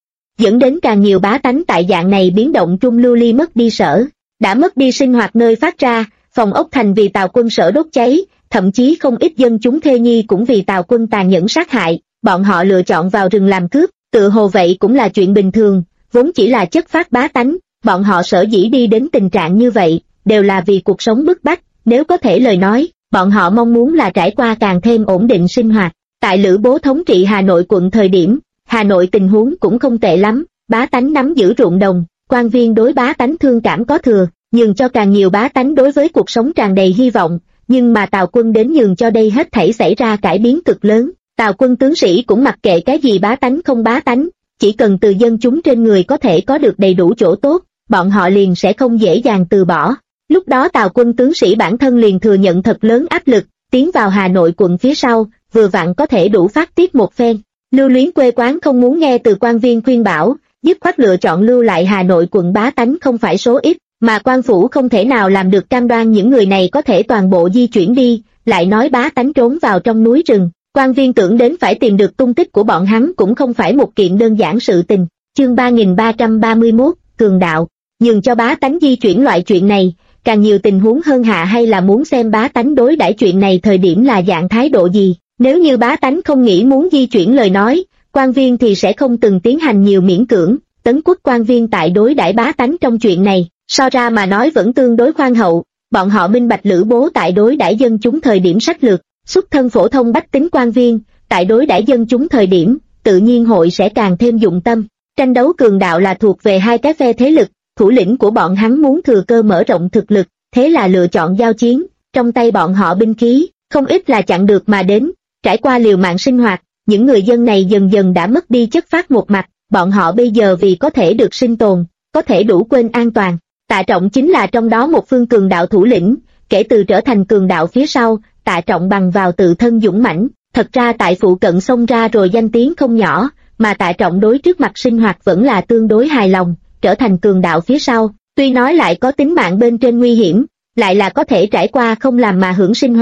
dẫn đến càng nhiều bá tánh tại dạng này biến động trung lưu ly mất đi sở, đã mất đi sinh hoạt nơi phát ra. Phòng ốc thành vì Tào quân sở đốt cháy, thậm chí không ít dân chúng thê nhi cũng vì Tào quân tàn nhẫn sát hại, bọn họ lựa chọn vào rừng làm cướp, tự hồ vậy cũng là chuyện bình thường, vốn chỉ là chất phát bá tánh, bọn họ sở dĩ đi đến tình trạng như vậy, đều là vì cuộc sống bức bách, nếu có thể lời nói, bọn họ mong muốn là trải qua càng thêm ổn định sinh hoạt. Tại Lữ Bố thống trị Hà Nội quận thời điểm, Hà Nội tình huống cũng không tệ lắm, bá tánh nắm giữ ruộng đồng, quan viên đối bá tánh thương cảm có thừa, nhường cho càng nhiều bá tánh đối với cuộc sống tràn đầy hy vọng, nhưng mà Tào quân đến nhường cho đây hết thảy xảy ra cải biến cực lớn, Tào quân tướng sĩ cũng mặc kệ cái gì bá tánh không bá tánh, chỉ cần từ dân chúng trên người có thể có được đầy đủ chỗ tốt, bọn họ liền sẽ không dễ dàng từ bỏ. Lúc đó Tào quân tướng sĩ bản thân liền thừa nhận thật lớn áp lực, tiến vào Hà Nội quận phía sau, vừa vặn có thể đủ phát tiết một phen. Lưu luyến quê quán không muốn nghe từ quan viên khuyên bảo, dứt khoát lựa chọn lưu lại Hà Nội quận bá tánh không phải số ít, mà quan phủ không thể nào làm được cam đoan những người này có thể toàn bộ di chuyển đi, lại nói bá tánh trốn vào trong núi rừng, quan viên tưởng đến phải tìm được tung tích của bọn hắn cũng không phải một kiện đơn giản sự tình. Chương 3331, cường đạo, nhường cho bá tánh di chuyển loại chuyện này, càng nhiều tình huống hơn hạ hay là muốn xem bá tánh đối đãi chuyện này thời điểm là dạng thái độ gì, nếu như bá tánh không nghĩ muốn di chuyển lời nói, quan viên thì sẽ không từng tiến hành nhiều miễn cưỡng, Tấn Quốc quan viên tại đối đãi bá tánh trong chuyện này, so ra mà nói vẫn tương đối khoan hậu, bọn họ minh bạch Lữ Bố tại đối đãi dân chúng thời điểm sách lược, xuất thân phổ thông bách tính quan viên, tại đối đãi dân chúng thời điểm, tự nhiên hội sẽ càng thêm dụng tâm. Tranh đấu cường đạo là thuộc về hai cái phe thế lực, thủ lĩnh của bọn hắn muốn thừa cơ mở rộng thực lực, thế là lựa chọn giao chiến, trong tay bọn họ binh khí, không ít là chặn được mà đến, trải qua liều mạng sinh hoạt, những người dân này dần dần đã mất đi chất phát một mặt, bọn họ bây giờ vì có thể được sinh tồn, có thể đủ quên an toàn. Tạ Trọng chính là trong đó một phương cường đạo thủ lĩnh, kể từ trở thành cường đạo phía sau, Tạ Trọng bằng vào tự thân dũng mãnh, thật ra tại phụ cận xông ra rồi danh tiếng không nhỏ, mà Tạ Trọng đối trước mặt sinh hoạt vẫn là tương đối hài lòng, trở thành cường đạo phía sau, tuy nói lại có tính mạng bên trên nguy hiểm, lại là có thể trải qua không làm mà hưởng sinh hoạt,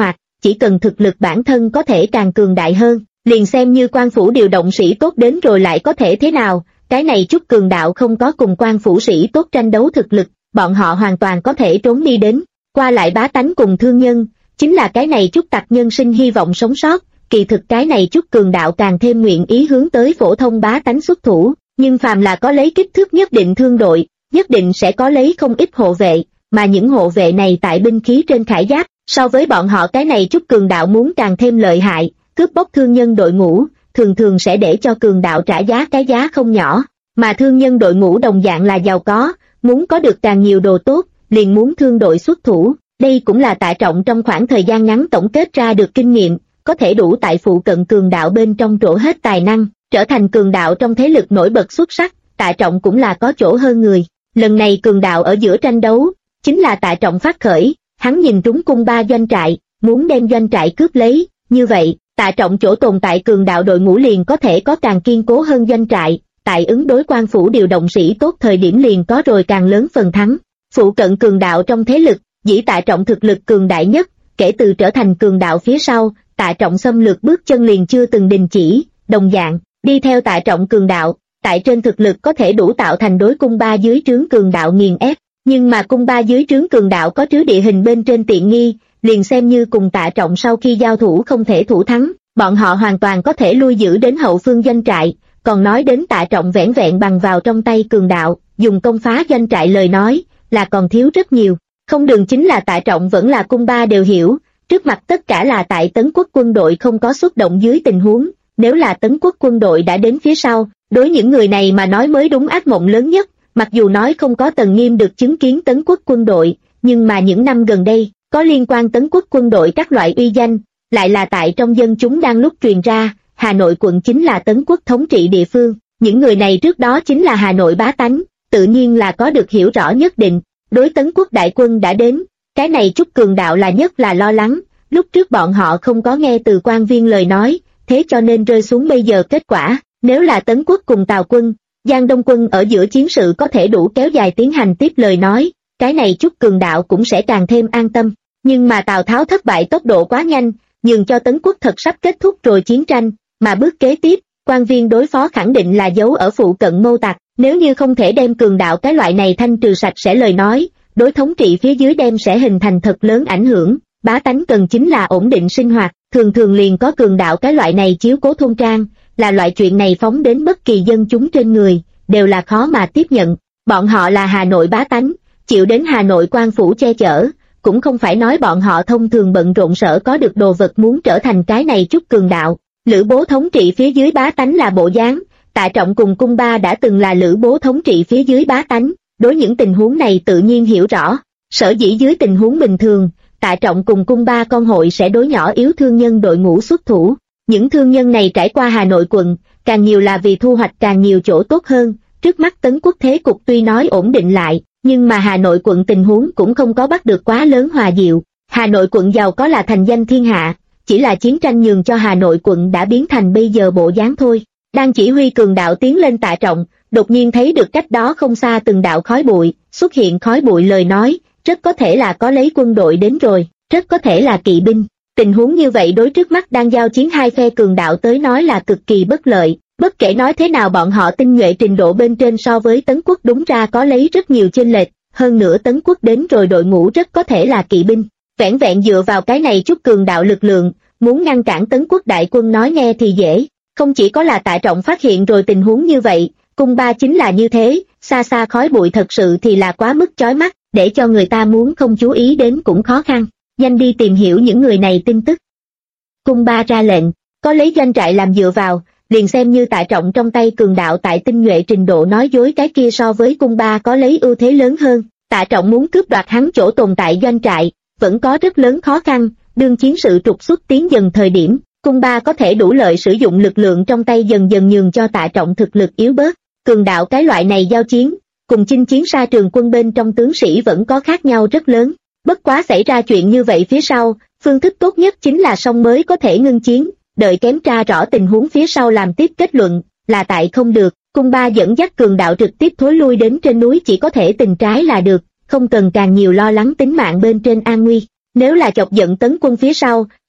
chỉ cần thực lực bản thân có thể càng cường đại hơn, liền xem như quan phủ điều động sĩ tốt đến rồi lại có thể thế nào, cái này chút cường đạo không có cùng quan phủ sĩ tốt tranh đấu thực lực, bọn họ hoàn toàn có thể trốn đi đến, qua lại bá tánh cùng thương nhân, chính là cái này chút tặc nhân sinh hy vọng sống sót, kỳ thực cái này chút cường đạo càng thêm nguyện ý hướng tới phổ thông bá tánh xuất thủ, nhưng phàm là có lấy kích thước nhất định thương đội, nhất định sẽ có lấy không ít hộ vệ, mà những hộ vệ này tại binh khí trên khải giáp, so với bọn họ cái này chút cường đạo muốn càng thêm lợi hại, cướp bóc thương nhân đội ngũ, thường thường sẽ để cho cường đạo trả giá cái giá không nhỏ, mà thương nhân đội ngũ đồng dạng là giàu có, muốn có được càng nhiều đồ tốt, liền muốn thương đội xuất thủ, đây cũng là Tạ Trọng trong khoảng thời gian ngắn tổng kết ra được kinh nghiệm, có thể đủ tại phụ cận cường đạo bên trong trổ hết tài năng, trở thành cường đạo trong thế lực nổi bật xuất sắc, Tạ Trọng cũng là có chỗ hơn người. Lần này cường đạo ở giữa tranh đấu, chính là Tạ Trọng phát khởi, hắn nhìn trúng cung ba doanh trại, muốn đem doanh trại cướp lấy, như vậy, Tạ Trọng chỗ tồn tại cường đạo đội ngũ liền có thể có càng kiên cố hơn doanh trại, tại ứng đối quan phủ điều động sĩ tốt thời điểm liền có rồi càng lớn phần thắng. Phụ cận cường đạo trong thế lực, dĩ Tạ Trọng thực lực cường đại nhất, kể từ trở thành cường đạo phía sau, Tạ Trọng xâm lược bước chân liền chưa từng đình chỉ, đồng dạng, đi theo Tạ Trọng cường đạo, tại trên thực lực có thể đủ tạo thành đối cung ba dưới trướng cường đạo nghiền ép, nhưng mà cung ba dưới trướng cường đạo có trứ địa hình bên trên tiện nghi, liền xem như cùng Tạ Trọng sau khi giao thủ không thể thủ thắng, bọn họ hoàn toàn có thể lui giữ đến hậu phương doanh trại, còn nói đến Tạ Trọng vẻn vẹn bằng vào trong tay cường đạo, dùng công phá doanh trại lời nói, là còn thiếu rất nhiều, không đường chính là Tạ Trọng vẫn là cung ba đều hiểu, trước mặt tất cả là tại Tấn Quốc quân đội không có xuất động dưới tình huống, nếu là Tấn Quốc quân đội đã đến phía sau, đối những người này mà nói mới đúng ác mộng lớn nhất, mặc dù nói không có Tần Nghiêm được chứng kiến Tấn Quốc quân đội, nhưng mà những năm gần đây, có liên quan Tấn Quốc quân đội các loại uy danh, lại là tại trong dân chúng đang lúc truyền ra, Hà Nội quận chính là Tấn Quốc thống trị địa phương, những người này trước đó chính là Hà Nội bá tánh, tự nhiên là có được hiểu rõ nhất định, đối Tấn Quốc đại quân đã đến, cái này chút cường đạo là nhất là lo lắng, lúc trước bọn họ không có nghe từ quan viên lời nói, thế cho nên rơi xuống bây giờ kết quả, nếu là Tấn Quốc cùng Tào quân, Giang Đông quân ở giữa chiến sự có thể đủ kéo dài tiến hành tiếp lời nói, cái này chút cường đạo cũng sẽ càng thêm an tâm, nhưng mà Tào Tháo thất bại tốc độ quá nhanh, nhường cho Tấn Quốc thật sắp kết thúc rồi chiến tranh, mà bước kế tiếp, quan viên đối phó khẳng định là giấu ở phụ cận Mâu Tặc, nếu như không thể đem cường đạo cái loại này thanh trừ sạch sẽ lời nói, đối thống trị phía dưới đem sẽ hình thành thật lớn ảnh hưởng, bá tánh cần chính là ổn định sinh hoạt, thường thường liền có cường đạo cái loại này chiếu cố thôn trang, là loại chuyện này phóng đến bất kỳ dân chúng trên người, đều là khó mà tiếp nhận, bọn họ là Hà Nội bá tánh, chịu đến Hà Nội quan phủ che chở, cũng không phải nói bọn họ thông thường bận rộn sở có được đồ vật muốn trở thành cái này chút cường đạo, Lữ Bố thống trị phía dưới bá tánh là bộ dáng, Tạ Trọng cùng cung ba đã từng là Lữ Bố thống trị phía dưới bá tánh, đối những tình huống này tự nhiên hiểu rõ, sở dĩ dưới tình huống bình thường, Tạ Trọng cùng cung ba con hội sẽ đối nhỏ yếu thương nhân đội ngũ xuất thủ, những thương nhân này trải qua Hà Nội quận, càng nhiều là vì thu hoạch càng nhiều chỗ tốt hơn, trước mắt Tấn Quốc thế cục tuy nói ổn định lại, nhưng mà Hà Nội quận tình huống cũng không có bắt được quá lớn hòa diệu, Hà Nội quận giàu có là thành danh thiên hạ, chỉ là chiến tranh nhường cho Hà Nội quận đã biến thành bây giờ bộ dáng thôi. Đang chỉ huy cường đạo tiến lên Tạ Trọng, đột nhiên thấy được cách đó không xa từng đạo khói bụi, xuất hiện khói bụi lời nói, rất có thể là có lấy quân đội đến rồi, rất có thể là kỵ binh. Tình huống như vậy đối trước mắt đang giao chiến hai phe cường đạo tới nói là cực kỳ bất lợi, bất kể nói thế nào bọn họ tinh nhuệ trình độ bên trên so với Tấn Quốc đúng ra có lấy rất nhiều chênh lệch, hơn nữa Tấn Quốc đến rồi đội ngũ rất có thể là kỵ binh, vẻn vẹn dựa vào cái này chút cường đạo lực lượng, muốn ngăn cản Tấn Quốc đại quân nói nghe thì dễ. Không chỉ có là Tạ Trọng phát hiện rồi tình huống như vậy, cung ba chính là như thế, xa xa khói bụi thật sự thì là quá mức chói mắt, để cho người ta muốn không chú ý đến cũng khó khăn, nhanh đi tìm hiểu những người này tin tức. Cung ba ra lệnh, có lấy doanh trại làm dựa vào, liền xem như Tạ Trọng trong tay cường đạo tại tinh nhuệ trình độ nói dối cái kia so với cung ba có lấy ưu thế lớn hơn, Tạ Trọng muốn cướp đoạt hắn chỗ tồn tại doanh trại, vẫn có rất lớn khó khăn, đương chiến sự trục xuất tiến dần thời điểm. Cung ba có thể đủ lợi sử dụng lực lượng trong tay dần dần nhường cho Tạ Trọng thực lực yếu bớt, cường đạo cái loại này giao chiến, cùng chinh chiến xa trường quân bên trong tướng sĩ vẫn có khác nhau rất lớn, bất quá xảy ra chuyện như vậy phía sau, phương thức tốt nhất chính là song mới có thể ngưng chiến, đợi kém tra rõ tình huống phía sau làm tiếp kết luận, là tại không được, cung ba dẫn dắt cường đạo trực tiếp thối lui đến trên núi chỉ có thể tình trái là được, không cần càng nhiều lo lắng tính mạng bên trên an nguy, nếu là chọc giận Tấn quân phía sau,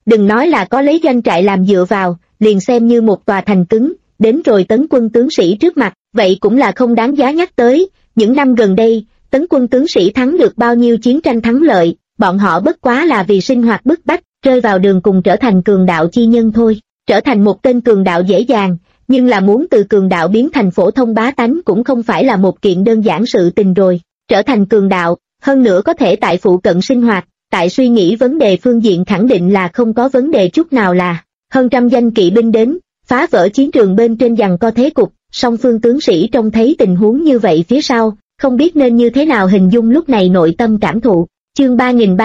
đừng nói là có lấy doanh trại làm dựa vào, liền xem như một tòa thành cứng, đến rồi tấn quân tướng sĩ trước mặt, vậy cũng là không đáng giá nhắc tới. Những năm gần đây, tấn quân tướng sĩ thắng được bao nhiêu chiến tranh thắng lợi, bọn họ bất quá là vì sinh hoạt bức bách, rơi vào đường cùng trở thành cường đạo chi nhân thôi. Trở thành một tên cường đạo dễ dàng, nhưng là muốn từ cường đạo biến thành phổ thông bá tánh cũng không phải là một kiện đơn giản sự tình rồi. Trở thành cường đạo, hơn nữa có thể tại phụ cận sinh hoạt, tại suy nghĩ vấn đề phương diện khẳng định là không có vấn đề chút nào. Là hơn trăm danh kỵ binh đến, phá vỡ chiến trường bên trên giằng co thế cục, song phương tướng sĩ trông thấy tình huống như vậy phía sau, không biết nên như thế nào hình dung lúc này nội tâm cảm thụ. Chương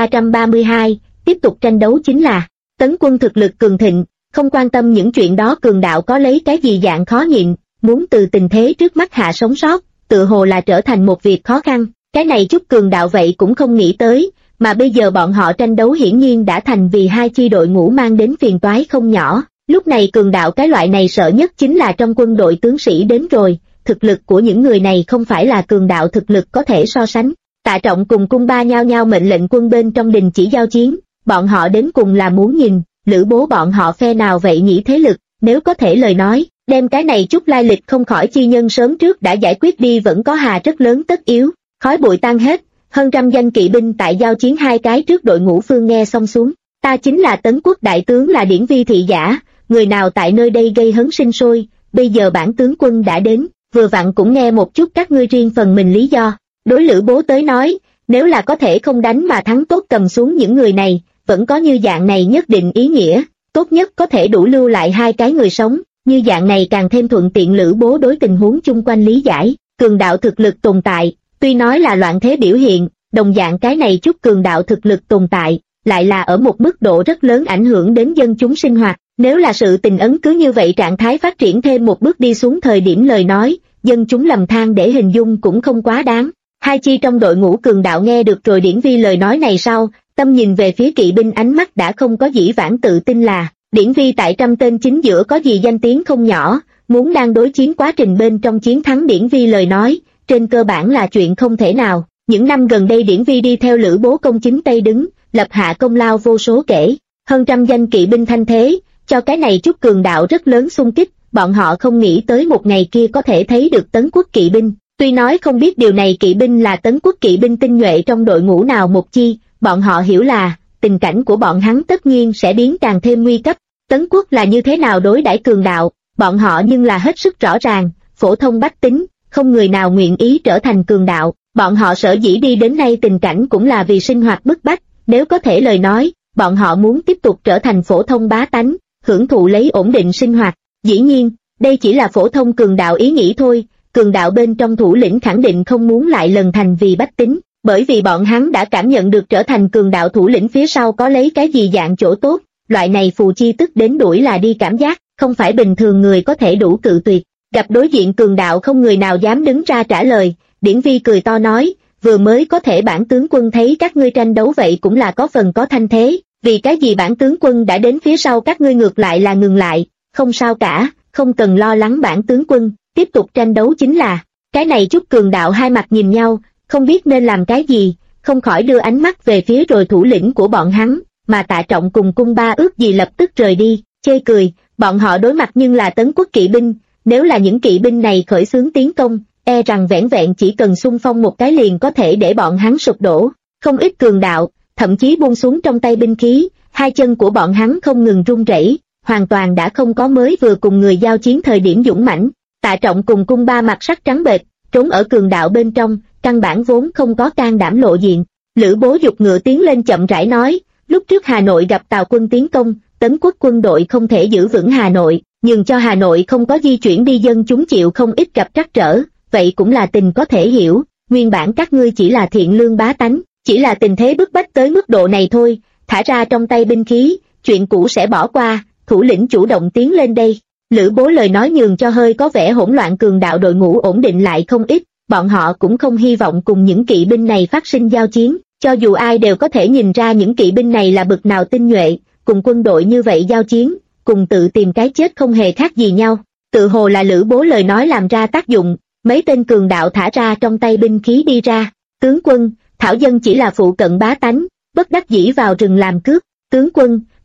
3332, tiếp tục tranh đấu chính là, tấn quân thực lực cường thịnh, không quan tâm những chuyện đó cường đạo có lấy cái gì dạng khó nhịn, muốn từ tình thế trước mắt hạ sống sót, tự hồ là trở thành một việc khó khăn, cái này chút cường đạo vậy cũng không nghĩ tới, mà bây giờ bọn họ tranh đấu hiển nhiên đã thành vì hai chi đội ngũ mang đến phiền toái không nhỏ. Lúc này cường đạo cái loại này sợ nhất chính là trong quân đội tướng sĩ đến rồi, thực lực của những người này không phải là cường đạo thực lực có thể so sánh. Tạ Trọng cùng Cung Ba nhao nhao mệnh lệnh quân bên trong đình chỉ giao chiến, bọn họ đến cùng là muốn nhìn, Lữ Bố bọn họ phe nào vậy nhỉ thế lực, nếu có thể lời nói, đem cái này chút lai lịch không khỏi chi nhân sớm trước đã giải quyết đi vẫn có hà rất lớn tất yếu. Khói bụi tan hết, hơn trăm danh kỵ binh tại giao chiến hai cái trước đội ngũ phương nghe xong xuống, ta chính là Tấn Quốc đại tướng là Điển Vi thị giả, người nào tại nơi đây gây hấn sinh sôi, bây giờ bản tướng quân đã đến, vừa vặn cũng nghe một chút các ngươi riêng phần mình lý do. Đối Lữ Bố tới nói, nếu là có thể không đánh mà thắng tốt cầm xuống những người này, vẫn có như dạng này nhất định ý nghĩa, tốt nhất có thể đủ lưu lại hai cái người sống, như dạng này càng thêm thuận tiện Lữ Bố đối tình huống chung quanh lý giải. Cường đạo thực lực tồn tại, tuy nói là loạn thế biểu hiện, đồng dạng cái này chút cường đạo thực lực tồn tại, lại là ở một mức độ rất lớn ảnh hưởng đến dân chúng sinh hoạt. Nếu là sự tình ấn cứ như vậy trạng thái phát triển thêm một bước đi xuống thời điểm lời nói, dân chúng lầm than để hình dung cũng không quá đáng. Hai chi trong đội ngũ cường đạo nghe được rồi Điển Vi lời nói này sau, tâm nhìn về phía kỵ binh ánh mắt đã không có dĩ vãng tự tin là, Điển Vi tại trăm tên chính giữa có gì danh tiếng không nhỏ, muốn đang đối chiến quá trình bên trong chiến thắng Điển Vi lời nói, trên cơ bản là chuyện không thể nào. Những năm gần đây Điển Vi đi theo Lữ Bố công chính Tây đứng, lập hạ công lao vô số kể, hơn trăm danh kỵ binh thanh thế, cho cái này chút cường đạo rất lớn xung kích, bọn họ không nghĩ tới một ngày kia có thể thấy được Tấn Quốc kỵ binh. Tuy nói không biết điều này kỵ binh là Tấn Quốc kỵ binh tinh nhuệ trong đội ngũ nào một chi, bọn họ hiểu là, tình cảnh của bọn hắn tất nhiên sẽ biến càng thêm nguy cấp. Tấn Quốc là như thế nào đối đãi cường đạo, bọn họ nhưng là hết sức rõ ràng, phổ thông bách tính, không người nào nguyện ý trở thành cường đạo, bọn họ sở dĩ đi đến nay tình cảnh cũng là vì sinh hoạt bức bách, nếu có thể lời nói, bọn họ muốn tiếp tục trở thành phổ thông bá tánh, hưởng thụ lấy ổn định sinh hoạt. Dĩ nhiên, đây chỉ là phổ thông cường đạo ý nghĩ thôi, cường đạo bên trong thủ lĩnh khẳng định không muốn lại lần thành vì bách tính, bởi vì bọn hắn đã cảm nhận được trở thành cường đạo thủ lĩnh phía sau có lấy cái gì dạng chỗ tốt, loại này phù chi tức đến đuổi là đi cảm giác, không phải bình thường người có thể đủ cự tuyệt. Gặp đối diện cường đạo không người nào dám đứng ra trả lời, Điển Vi cười to nói, vừa mới có thể bản tướng quân thấy các ngươi tranh đấu vậy cũng là có phần có thanh thế, vì cái gì bản tướng quân đã đến phía sau các ngươi ngược lại là ngừng lại, không sao cả, không cần lo lắng bản tướng quân, tiếp tục tranh đấu chính là. Cái này chút cường đạo hai mặt nhìn nhau, không biết nên làm cái gì, không khỏi đưa ánh mắt về phía rồi thủ lĩnh của bọn hắn, mà Tạ Trọng cùng Cung Ba ước gì lập tức rời đi, chê cười, bọn họ đối mặt nhưng là Tấn Quốc kỵ binh, nếu là những kỵ binh này khởi xướng tiến công, e rằng vẻn vẹn chỉ cần xung phong một cái liền có thể để bọn hắn sụp đổ. Không ít cường đạo, thậm chí buông xuống trong tay binh khí, hai chân của bọn hắn không ngừng run rẩy, hoàn toàn đã không có mới vừa cùng người giao chiến thời điểm dũng mãnh. Tạ Trọng cùng Cung Ba mặt sắc trắng bệch, trốn ở cường đạo bên trong, căn bản vốn không có can đảm lộ diện. Lữ Bố giục ngựa tiến lên chậm rãi nói, lúc trước Hà Nội gặp Tào quân tiến công, Tấn Quốc quân đội không thể giữ vững Hà Nội, nhưng cho Hà Nội không có di chuyển đi dân chúng chịu không ít gặp trắc trở, vậy cũng là tình có thể hiểu, nguyên bản các ngươi chỉ là thiện lương bá tánh, chỉ là tình thế bức bách tới mức độ này thôi, thả ra trong tay binh khí, chuyện cũ sẽ bỏ qua, thủ lĩnh chủ động tiến lên đây. Lữ Bố lời nói nhường cho hơi có vẻ hỗn loạn cường đạo đội ngũ ổn định lại không ít, bọn họ cũng không hy vọng cùng những kỵ binh này phát sinh giao chiến, cho dù ai đều có thể nhìn ra những kỵ binh này là bực nào tinh nhuệ, cùng quân đội như vậy giao chiến, cùng tự tìm cái chết không hề khác gì nhau. Tự hồ là Lữ Bố lời nói làm ra tác dụng, mấy tên cường đạo thả ra trong tay binh khí đi ra, tướng quân, thảo dân chỉ là phụ cận bá tánh, bất đắc dĩ vào rừng làm cướp, tướng quân,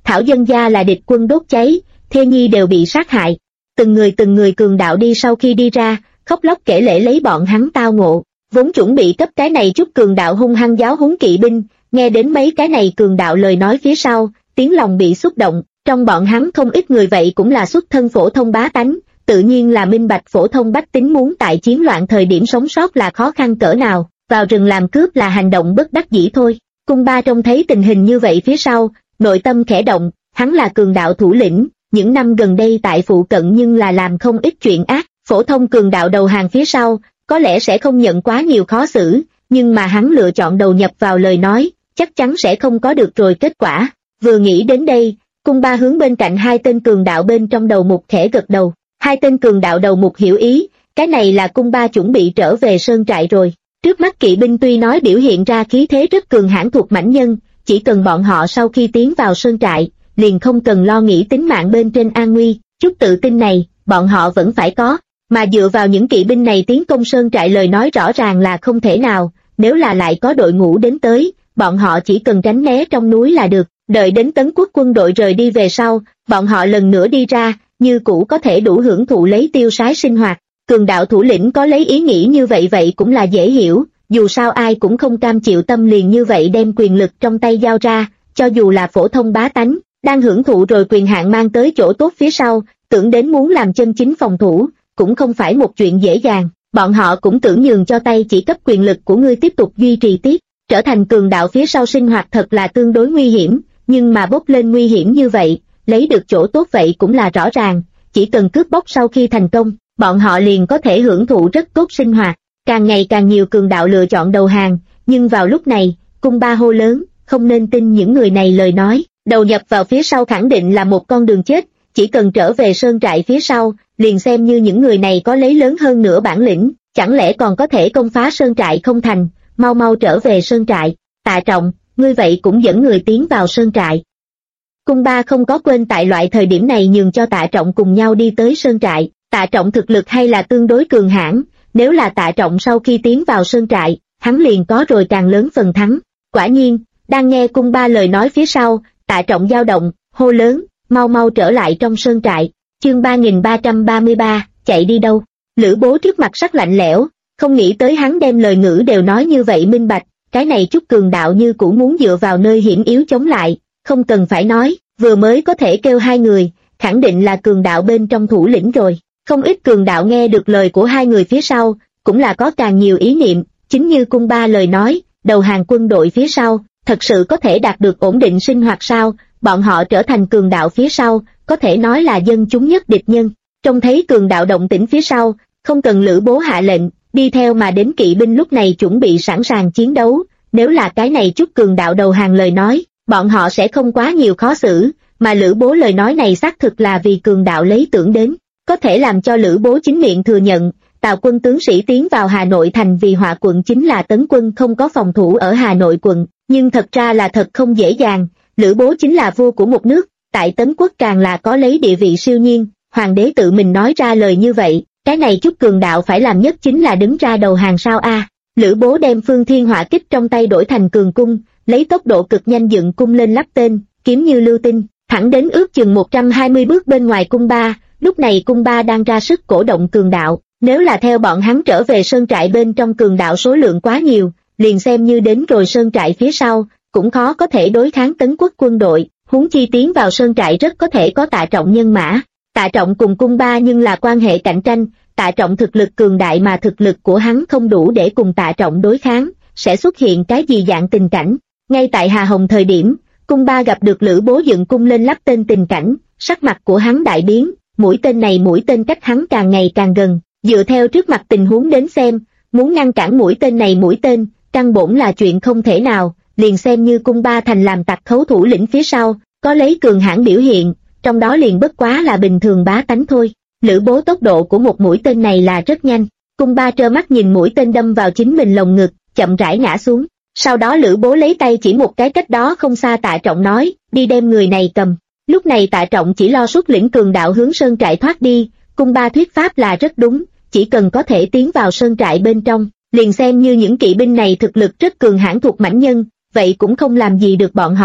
thảo dân gia là địch quân đốt cháy, thê nhi đều bị sát hại. Từng người cường đạo đi sau khi đi ra, khóc lóc kể lể lấy bọn hắn tao ngộ, vốn chuẩn bị cấp cái này chút cường đạo hung hăng giáo huấn kỵ binh, nghe đến mấy cái này cường đạo lời nói phía sau, tiếng lòng bị xúc động, trong bọn hắn không ít người vậy cũng là xuất thân phổ thông bá tánh, tự nhiên là minh bạch phổ thông bách tính muốn tại chiến loạn thời điểm sống sót là khó khăn cỡ nào, vào rừng làm cướp là hành động bất đắc dĩ thôi. Cung Ba trông thấy tình hình như vậy phía sau, nội tâm khẽ động, hắn là cường đạo thủ lĩnh, những năm gần đây tại phụ cận nhưng là làm không ít chuyện ác, phổ thông cường đạo đầu hàng phía sau, có lẽ sẽ không nhận quá nhiều khó xử, nhưng mà hắn lựa chọn đầu nhập vào lời nói, chắc chắn sẽ không có được rồi kết quả. Vừa nghĩ đến đây, Cung Ba hướng bên cạnh hai tên cường đạo bên trong đầu mục khẽ gật đầu, hai tên cường đạo đầu mục hiểu ý, cái này là Cung Ba chuẩn bị trở về sơn trại rồi. Trước mắt kỵ binh tuy nói biểu hiện ra khí thế rất cường hãn thuộc mãnh nhân, chỉ cần bọn họ sau khi tiến vào sơn trại, liền không cần lo nghĩ tính mạng bên trên an nguy, chút tự tin này, bọn họ vẫn phải có, mà dựa vào những kỵ binh này tiến công sơn trại lời nói rõ ràng là không thể nào, nếu là lại có đội ngũ đến tới, bọn họ chỉ cần tránh né trong núi là được, đợi đến Tấn Quốc quân đội rời đi về sau, bọn họ lần nữa đi ra, như cũ có thể đủ hưởng thụ lấy tiêu sái sinh hoạt. Cường đạo thủ lĩnh có lấy ý nghĩ như vậy cũng là dễ hiểu, dù sao ai cũng không cam chịu tâm liền như vậy đem quyền lực trong tay giao ra, cho dù là phổ thông bá tánh, đang hưởng thụ rồi quyền hạn mang tới chỗ tốt phía sau, tưởng đến muốn làm chân chính phòng thủ, cũng không phải một chuyện dễ dàng, bọn họ cũng tưởng nhường cho tay chỉ cấp quyền lực của ngươi tiếp tục duy trì tiếp, trở thành cường đạo phía sau sinh hoạt thật là tương đối nguy hiểm, nhưng mà bốc lên nguy hiểm như vậy, lấy được chỗ tốt vậy cũng là rõ ràng, chỉ cần cướp bóc sau khi thành công, bọn họ liền có thể hưởng thụ rất tốt sinh hoạt. Càng ngày càng nhiều cường đạo lựa chọn đầu hàng, nhưng vào lúc này, Cung Ba hô lớn, không nên tin những người này lời nói, đầu nhập vào phía sau khẳng định là một con đường chết, chỉ cần trở về sơn trại phía sau, liền xem như những người này có lấy lớn hơn nữa bản lĩnh, chẳng lẽ còn có thể công phá sơn trại không thành, mau mau trở về sơn trại. Tạ Trọng, ngươi vậy cũng dẫn người tiến vào sơn trại. Cung Ba không có quên tại loại thời điểm này nhường cho Tạ Trọng cùng nhau đi tới sơn trại. Tạ Trọng thực lực hay là tương đối cường hãn, nếu là Tạ Trọng sau khi tiến vào sơn trại, hắn liền có rồi càng lớn phần thắng. Quả nhiên, đang nghe Cung Ba lời nói phía sau, Tạ Trọng dao động, hô lớn, mau mau trở lại trong sơn trại. Chương 3333, chạy đi đâu? Lữ Bố trước mặt sắc lạnh lẽo, không nghĩ tới hắn đem lời ngữ đều nói như vậy minh bạch, cái này chút cường đạo như cũ muốn dựa vào nơi hiểm yếu chống lại, không cần phải nói, vừa mới có thể kêu hai người, khẳng định là cường đạo bên trong thủ lĩnh rồi. Không ít cường đạo nghe được lời của hai người phía sau, cũng là có càng nhiều ý niệm, chính như Cung Ba lời nói, đầu hàng quân đội phía sau, thật sự có thể đạt được ổn định sinh hoạt sao, bọn họ trở thành cường đạo phía sau, có thể nói là dân chúng nhất địch nhân. Trông thấy cường đạo động tĩnh phía sau, không cần Lữ Bố hạ lệnh, đi theo mà đến kỵ binh lúc này chuẩn bị sẵn sàng chiến đấu, nếu là cái này chút cường đạo đầu hàng lời nói, bọn họ sẽ không quá nhiều khó xử, mà Lữ Bố lời nói này xác thực là vì cường đạo lấy tưởng đến. Có thể làm cho Lữ Bố chính miệng thừa nhận, Tào quân tướng sĩ tiến vào Hà Nội thành vì Họa quận chính là Tấn quân không có phòng thủ ở Hà Nội quận, nhưng thật ra là thật không dễ dàng, Lữ Bố chính là vua của một nước, tại Tấn quốc càng là có lấy địa vị siêu nhiên, hoàng đế tự mình nói ra lời như vậy, cái này chút cường đạo phải làm nhất chính là đứng ra đầu hàng sao a. Lữ Bố đem Phương Thiên Hỏa kích trong tay đổi thành cường cung, lấy tốc độ cực nhanh dựng cung lên lắp tên, kiếm như lưu tinh, thẳng đến ước chừng 120 bước bên ngoài Cung Ba. Lúc này Cung Ba đang ra sức cổ động cường đạo, nếu là theo bọn hắn trở về sơn trại bên trong cường đạo số lượng quá nhiều, liền xem như đến rồi sơn trại phía sau, cũng khó có thể đối kháng Tấn quốc quân đội, huống chi tiến vào sơn trại rất có thể có Tạ Trọng nhân mã. Tạ Trọng cùng Cung Ba nhưng là quan hệ cạnh tranh, Tạ Trọng thực lực cường đại mà thực lực của hắn không đủ để cùng Tạ Trọng đối kháng, sẽ xuất hiện cái gì dạng tình cảnh. Ngay tại Hà Hồng thời điểm, Cung Ba gặp được Lữ Bố dựng cung lên lắp tên tình cảnh, sắc mặt của hắn đại biến. Mũi tên cách hắn càng ngày càng gần, dựa theo trước mặt tình huống đến xem, muốn ngăn cản mũi tên, căn bổn là chuyện không thể nào, liền xem như Cung Ba thành làm tặc khấu thủ lĩnh phía sau, có lấy cường hãn biểu hiện, trong đó liền bất quá là bình thường bá tánh thôi. Lữ Bố tốc độ của một mũi tên này là rất nhanh, Cung Ba trơ mắt nhìn mũi tên đâm vào chính mình lồng ngực, chậm rãi ngã xuống. Sau đó Lữ Bố lấy tay chỉ một cái cách đó không xa Tạ Trọng nói, đi đem người này cầm. Lúc này Tạ Trọng chỉ lo xuất lĩnh cường đạo hướng sơn trại thoát đi, Cung Ba thuyết pháp là rất đúng, chỉ cần có thể tiến vào sơn trại bên trong, liền xem như những kỵ binh này thực lực rất cường hãn thuộc mãnh nhân, vậy cũng không làm gì được bọn họ,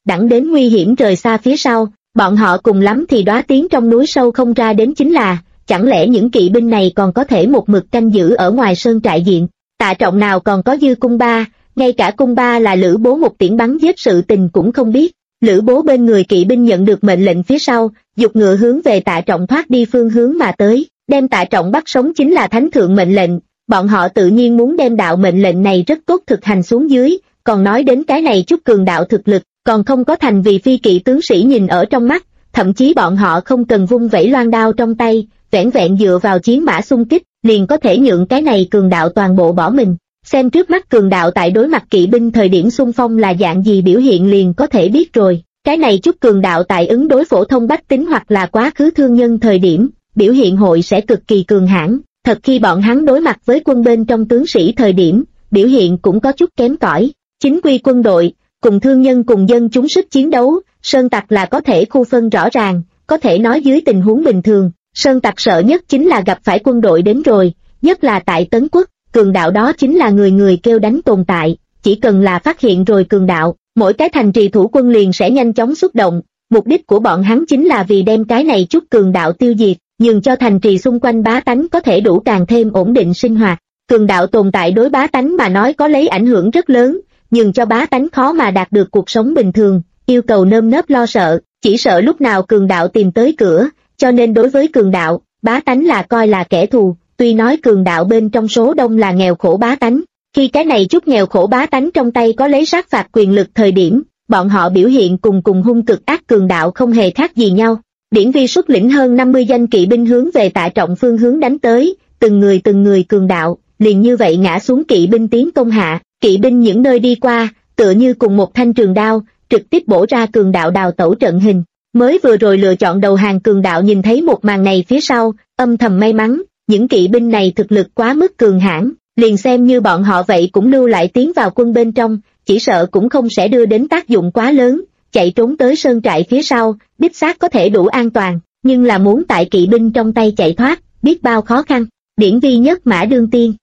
đẳng đến nguy hiểm rời xa phía sau, bọn họ cùng lắm thì đóa tiến trong núi sâu không ra đến chính là, chẳng lẽ những kỵ binh này còn có thể một mực canh giữ ở ngoài sơn trại diện. Tạ Trọng nào còn có dư cung ba, ngay cả cung ba là Lữ Bố một tiễn bắn giết sự tình cũng không biết. Lữ Bố bên người kỵ binh nhận được mệnh lệnh phía sau, giục ngựa hướng về Tạ Trọng thoát đi phương hướng mà tới, đem Tạ Trọng bắt sống chính là thánh thượng mệnh lệnh, bọn họ tự nhiên muốn đem đạo mệnh lệnh này rất tốt thực hành xuống dưới, còn nói đến cái này chút cường đạo thực lực, còn không có thành vì phi kỵ tướng sĩ nhìn ở trong mắt, thậm chí bọn họ không cần vung vẩy loan đao trong tay, vẻn vẹn dựa vào chiến mã xung kích, liền có thể nhượng cái này cường đạo toàn bộ bỏ mình. Xem trước mắt cường đạo tại đối mặt kỵ binh thời điểm xung phong là dạng gì biểu hiện liền có thể biết rồi, cái này chút cường đạo tại ứng đối phổ thông bách tính hoặc là quá khứ thương nhân thời điểm, biểu hiện hội sẽ cực kỳ cường hãn, thật khi bọn hắn đối mặt với quân bên trong tướng sĩ thời điểm, biểu hiện cũng có chút kém cỏi. Chính quy quân đội, cùng thương nhân cùng dân chúng sức chiến đấu, sơn tặc là có thể khu phân rõ ràng, có thể nói dưới tình huống bình thường, sơn tặc sợ nhất chính là gặp phải quân đội đến rồi, nhất là tại Tấn Quốc, cường đạo đó chính là người người kêu đánh tồn tại, chỉ cần là phát hiện rồi cường đạo, mỗi cái thành trì thủ quân liền sẽ nhanh chóng xuất động, mục đích của bọn hắn chính là vì đem cái này chút cường đạo tiêu diệt, nhường cho thành trì xung quanh bá tánh có thể đủ càng thêm ổn định sinh hoạt. Cường đạo tồn tại đối bá tánh mà nói có lấy ảnh hưởng rất lớn, nhường cho bá tánh khó mà đạt được cuộc sống bình thường, yêu cầu nơm nớp lo sợ, chỉ sợ lúc nào cường đạo tìm tới cửa, cho nên đối với cường đạo, bá tánh là coi là kẻ thù, tuy nói cường đạo bên trong số đông là nghèo khổ bá tánh, khi cái này chút nghèo khổ bá tánh trong tay có lấy sát phạt quyền lực thời điểm, bọn họ biểu hiện cùng hung cực ác cường đạo không hề khác gì nhau. Điển Vi xuất lĩnh hơn 50 danh kỵ binh hướng về Tạ Trọng phương hướng đánh tới, từng người cường đạo, liền như vậy ngã xuống kỵ binh tiến công hạ, kỵ binh những nơi đi qua, tựa như cùng một thanh trường đao, trực tiếp bổ ra cường đạo đào tẩu trận hình. Mới vừa rồi lựa chọn đầu hàng cường đạo nhìn thấy một màn này phía sau, âm thầm may mắn, những kỵ binh này thực lực quá mức cường hãn, liền xem như bọn họ vậy cũng lưu lại tiến vào quân bên trong, chỉ sợ cũng không sẽ đưa đến tác dụng quá lớn, chạy trốn tới sơn trại phía sau, đích xác có thể đủ an toàn, nhưng là muốn tại kỵ binh trong tay chạy thoát, biết bao khó khăn. Điển Vi nhất mã đương tiên,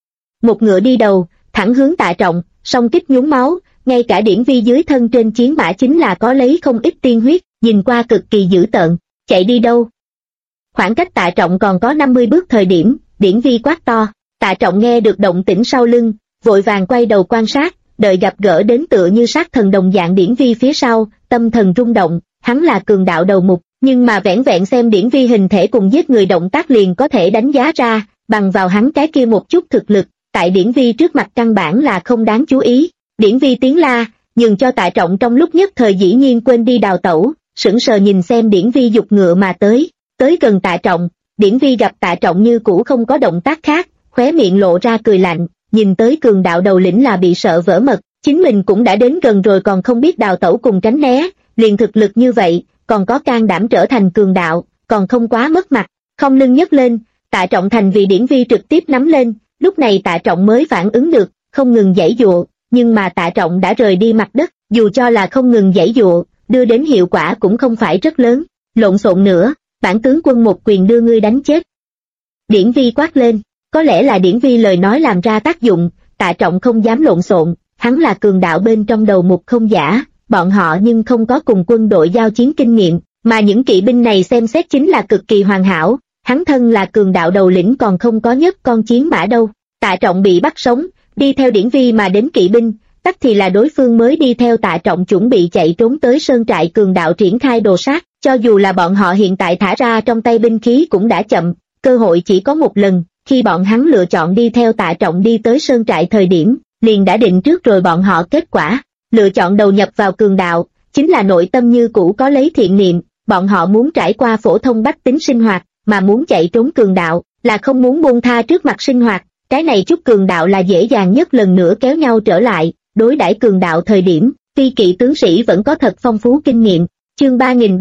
một ngựa đi đầu, thẳng hướng Tạ Trọng, song kích nhúng máu, ngay cả Điển Vi dưới thân trên chiến mã chính là có lấy không ít tiên huyết, nhìn qua cực kỳ dữ tợn. Chạy đi đâu? Khoảng cách Tạ Trọng còn có 50 bước thời điểm, Điển Vi quát to. Tạ Trọng nghe được động tĩnh sau lưng, vội vàng quay đầu quan sát, đợi gặp gỡ đến tựa như sát thần đồng dạng Điển Vi phía sau, tâm thần rung động, hắn là cường đạo đầu mục, nhưng mà vẻn vẹn xem Điển Vi hình thể cùng giết người động tác liền có thể đánh giá ra, bằng vào hắn cái kia một chút thực lực, tại Điển Vi trước mặt căn bản là không đáng chú ý. Điển Vi tiếng la, nhường cho Tạ Trọng trong lúc nhất thời dĩ nhiên quên đi đào tẩu, sững sờ nhìn xem Điển Vi giục ngựa mà tới gần Tạ Trọng, Điển Vi gặp Tạ Trọng như cũ không có động tác khác, khóe miệng lộ ra cười lạnh, nhìn tới cường đạo đầu lĩnh là bị sợ vỡ mật, chính mình cũng đã đến gần rồi còn không biết đào tẩu cùng tránh né, liền thực lực như vậy, còn có can đảm trở thành cường đạo, còn không quá mất mặt, không lưng nhấc lên, Tạ Trọng thành vì Điển Vi trực tiếp nắm lên, lúc này Tạ Trọng mới phản ứng được, không ngừng giãy giụa, nhưng mà Tạ Trọng đã rời đi mặt đất, dù cho là không ngừng giãy giụa, đưa đến hiệu quả cũng không phải rất lớn, lộn xộn nữa, bản tướng quân một quyền đưa ngươi đánh chết. Điển Vi quát lên, có lẽ là Điển Vi lời nói làm ra tác dụng, Tạ Trọng không dám lộn xộn, hắn là cường đạo bên trong đầu mục không giả, bọn họ nhưng không có cùng quân đội giao chiến kinh nghiệm, mà những kỵ binh này xem xét chính là cực kỳ hoàn hảo, hắn thân là cường đạo đầu lĩnh còn không có nhất con chiến mã đâu. Tạ Trọng bị bắt sống, đi theo Điển Vi mà đến kỵ binh, tắc thì là đối phương mới đi theo Tạ Trọng chuẩn bị chạy trốn tới sơn trại cường đạo triển khai đồ sát, cho dù là bọn họ hiện tại thả ra trong tay binh khí cũng đã chậm, cơ hội chỉ có một lần, khi bọn hắn lựa chọn đi theo Tạ Trọng đi tới sơn trại thời điểm, liền đã định trước rồi bọn họ kết quả, lựa chọn đầu nhập vào cường đạo, chính là nội tâm như cũ có lấy thiện niệm, bọn họ muốn trải qua phổ thông bách tính sinh hoạt, mà muốn chạy trốn cường đạo, là không muốn buông tha trước mặt sinh hoạt, cái này chút cường đạo là dễ dàng nhất lần nữa kéo nhau trở lại, đối đãi cường đạo thời điểm, phi kỵ tướng sĩ vẫn có thật phong phú kinh nghiệm. Chương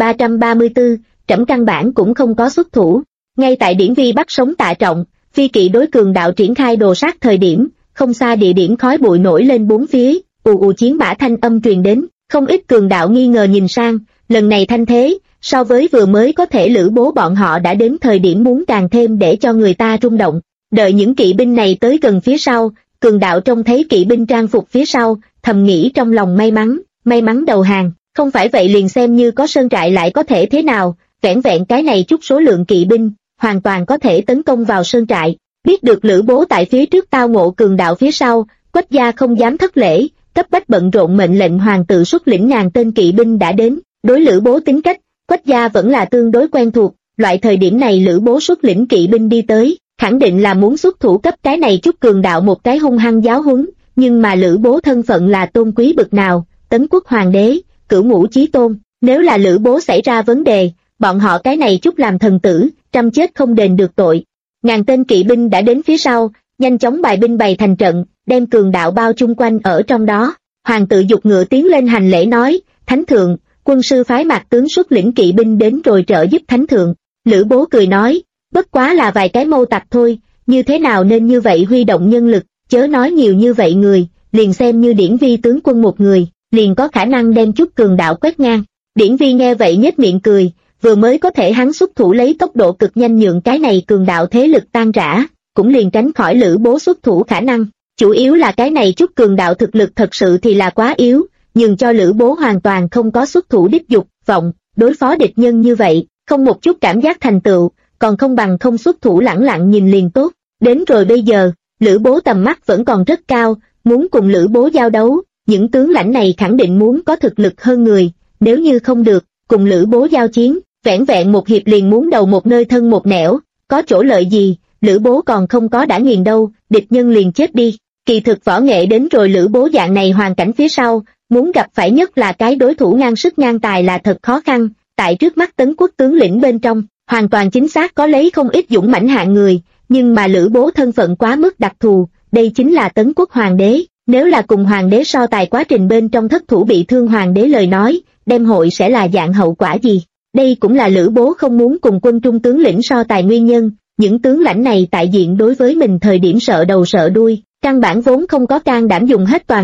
3334, trẫm căn bản cũng không có xuất thủ, ngay tại Điển Vi bắt sống Tạ Trọng, phi kỵ đối cường đạo triển khai đồ sát thời điểm, không xa địa điểm khói bụi nổi lên bốn phía, ù chiến mã thanh âm truyền đến, không ít cường đạo nghi ngờ nhìn sang, lần này thanh thế, so với vừa mới có thể Lữ Bố bọn họ đã đến thời điểm muốn càng thêm để cho người ta rung động. Đợi những kỵ binh này tới gần phía sau, cường đạo trông thấy kỵ binh trang phục phía sau, thầm nghĩ trong lòng may mắn đầu hàng, không phải vậy liền xem như có sơn trại lại có thể thế nào, vẻn vẹn cái này chút số lượng kỵ binh, hoàn toàn có thể tấn công vào sơn trại. Biết được Lữ Bố tại phía trước tao ngộ cường đạo phía sau, Quách gia không dám thất lễ, cấp bách bận rộn mệnh lệnh hoàng tự xuất lĩnh ngàn tên kỵ binh đã đến. Đối Lữ Bố tính cách, Quách gia vẫn là tương đối quen thuộc, loại thời điểm này Lữ Bố xuất lĩnh kỵ binh đi tới, khẳng định là muốn xuất thủ cấp cái này chút cường đạo một cái hung hăng giáo huấn, nhưng mà Lữ Bố thân phận là tôn quý bực nào, Tấn Quốc hoàng đế, cửu ngũ chí tôn, nếu là Lữ Bố xảy ra vấn đề, bọn họ cái này chút làm thần tử, trăm chết không đền được tội. Ngàn tên kỵ binh đã đến phía sau, nhanh chóng bài binh bày thành trận, đem cường đạo bao chung quanh ở trong đó. Hoàng tự giục ngựa tiến lên hành lễ nói, Thánh thượng, quân sư phái Mạc tướng xuất lĩnh kỵ binh đến rồi trợ giúp Thánh thượng. Lữ Bố cười nói, bất quá là vài cái mâu tặc thôi, như thế nào nên như vậy huy động nhân lực, chớ nói nhiều như vậy người, liền xem như Điển Vi tướng quân một người, liền có khả năng đem chút cường đạo quét ngang. Điển Vi nghe vậy nhếch miệng cười, vừa mới có thể hắn xuất thủ lấy tốc độ cực nhanh nhượng cái này cường đạo thế lực tan rã, cũng liền tránh khỏi Lữ Bố xuất thủ khả năng. Chủ yếu là cái này chút cường đạo thực lực thật sự thì là quá yếu, nhường cho Lữ Bố hoàn toàn không có xuất thủ đích dục vọng, đối phó địch nhân như vậy, không một chút cảm giác thành tựu, còn không bằng không xuất thủ lẳng lặng nhìn liền tốt. Đến rồi bây giờ, Lữ Bố tầm mắt vẫn còn rất cao, muốn cùng Lữ Bố giao đấu, những tướng lãnh này khẳng định muốn có thực lực hơn người, nếu như không được, cùng Lữ Bố giao chiến, vẻn vẹn một hiệp liền muốn đầu một nơi thân một nẻo, có chỗ lợi gì, Lữ Bố còn không có đã nghiền đâu, địch nhân liền chết đi. Kỳ thực võ nghệ đến rồi Lữ Bố dạng này hoàn cảnh phía sau, muốn gặp phải nhất là cái đối thủ ngang sức ngang tài là thật khó khăn, tại trước mắt Tấn Quốc tướng lĩnh bên trong, hoàn toàn chính xác có lấy không ít dũng mãnh hạng người, nhưng mà Lữ Bố thân phận quá mức đặc thù, đây chính là Tấn Quốc hoàng đế, nếu là cùng hoàng đế so tài quá trình bên trong thất thủ bị thương hoàng đế lời nói, đem hội sẽ là dạng hậu quả gì. Đây cũng là Lữ Bố không muốn cùng quân trung tướng lĩnh so tài nguyên nhân, những tướng lãnh này tại diện đối với mình thời điểm sợ đầu sợ đuôi, căn bản vốn không có can đảm dùng hết toàn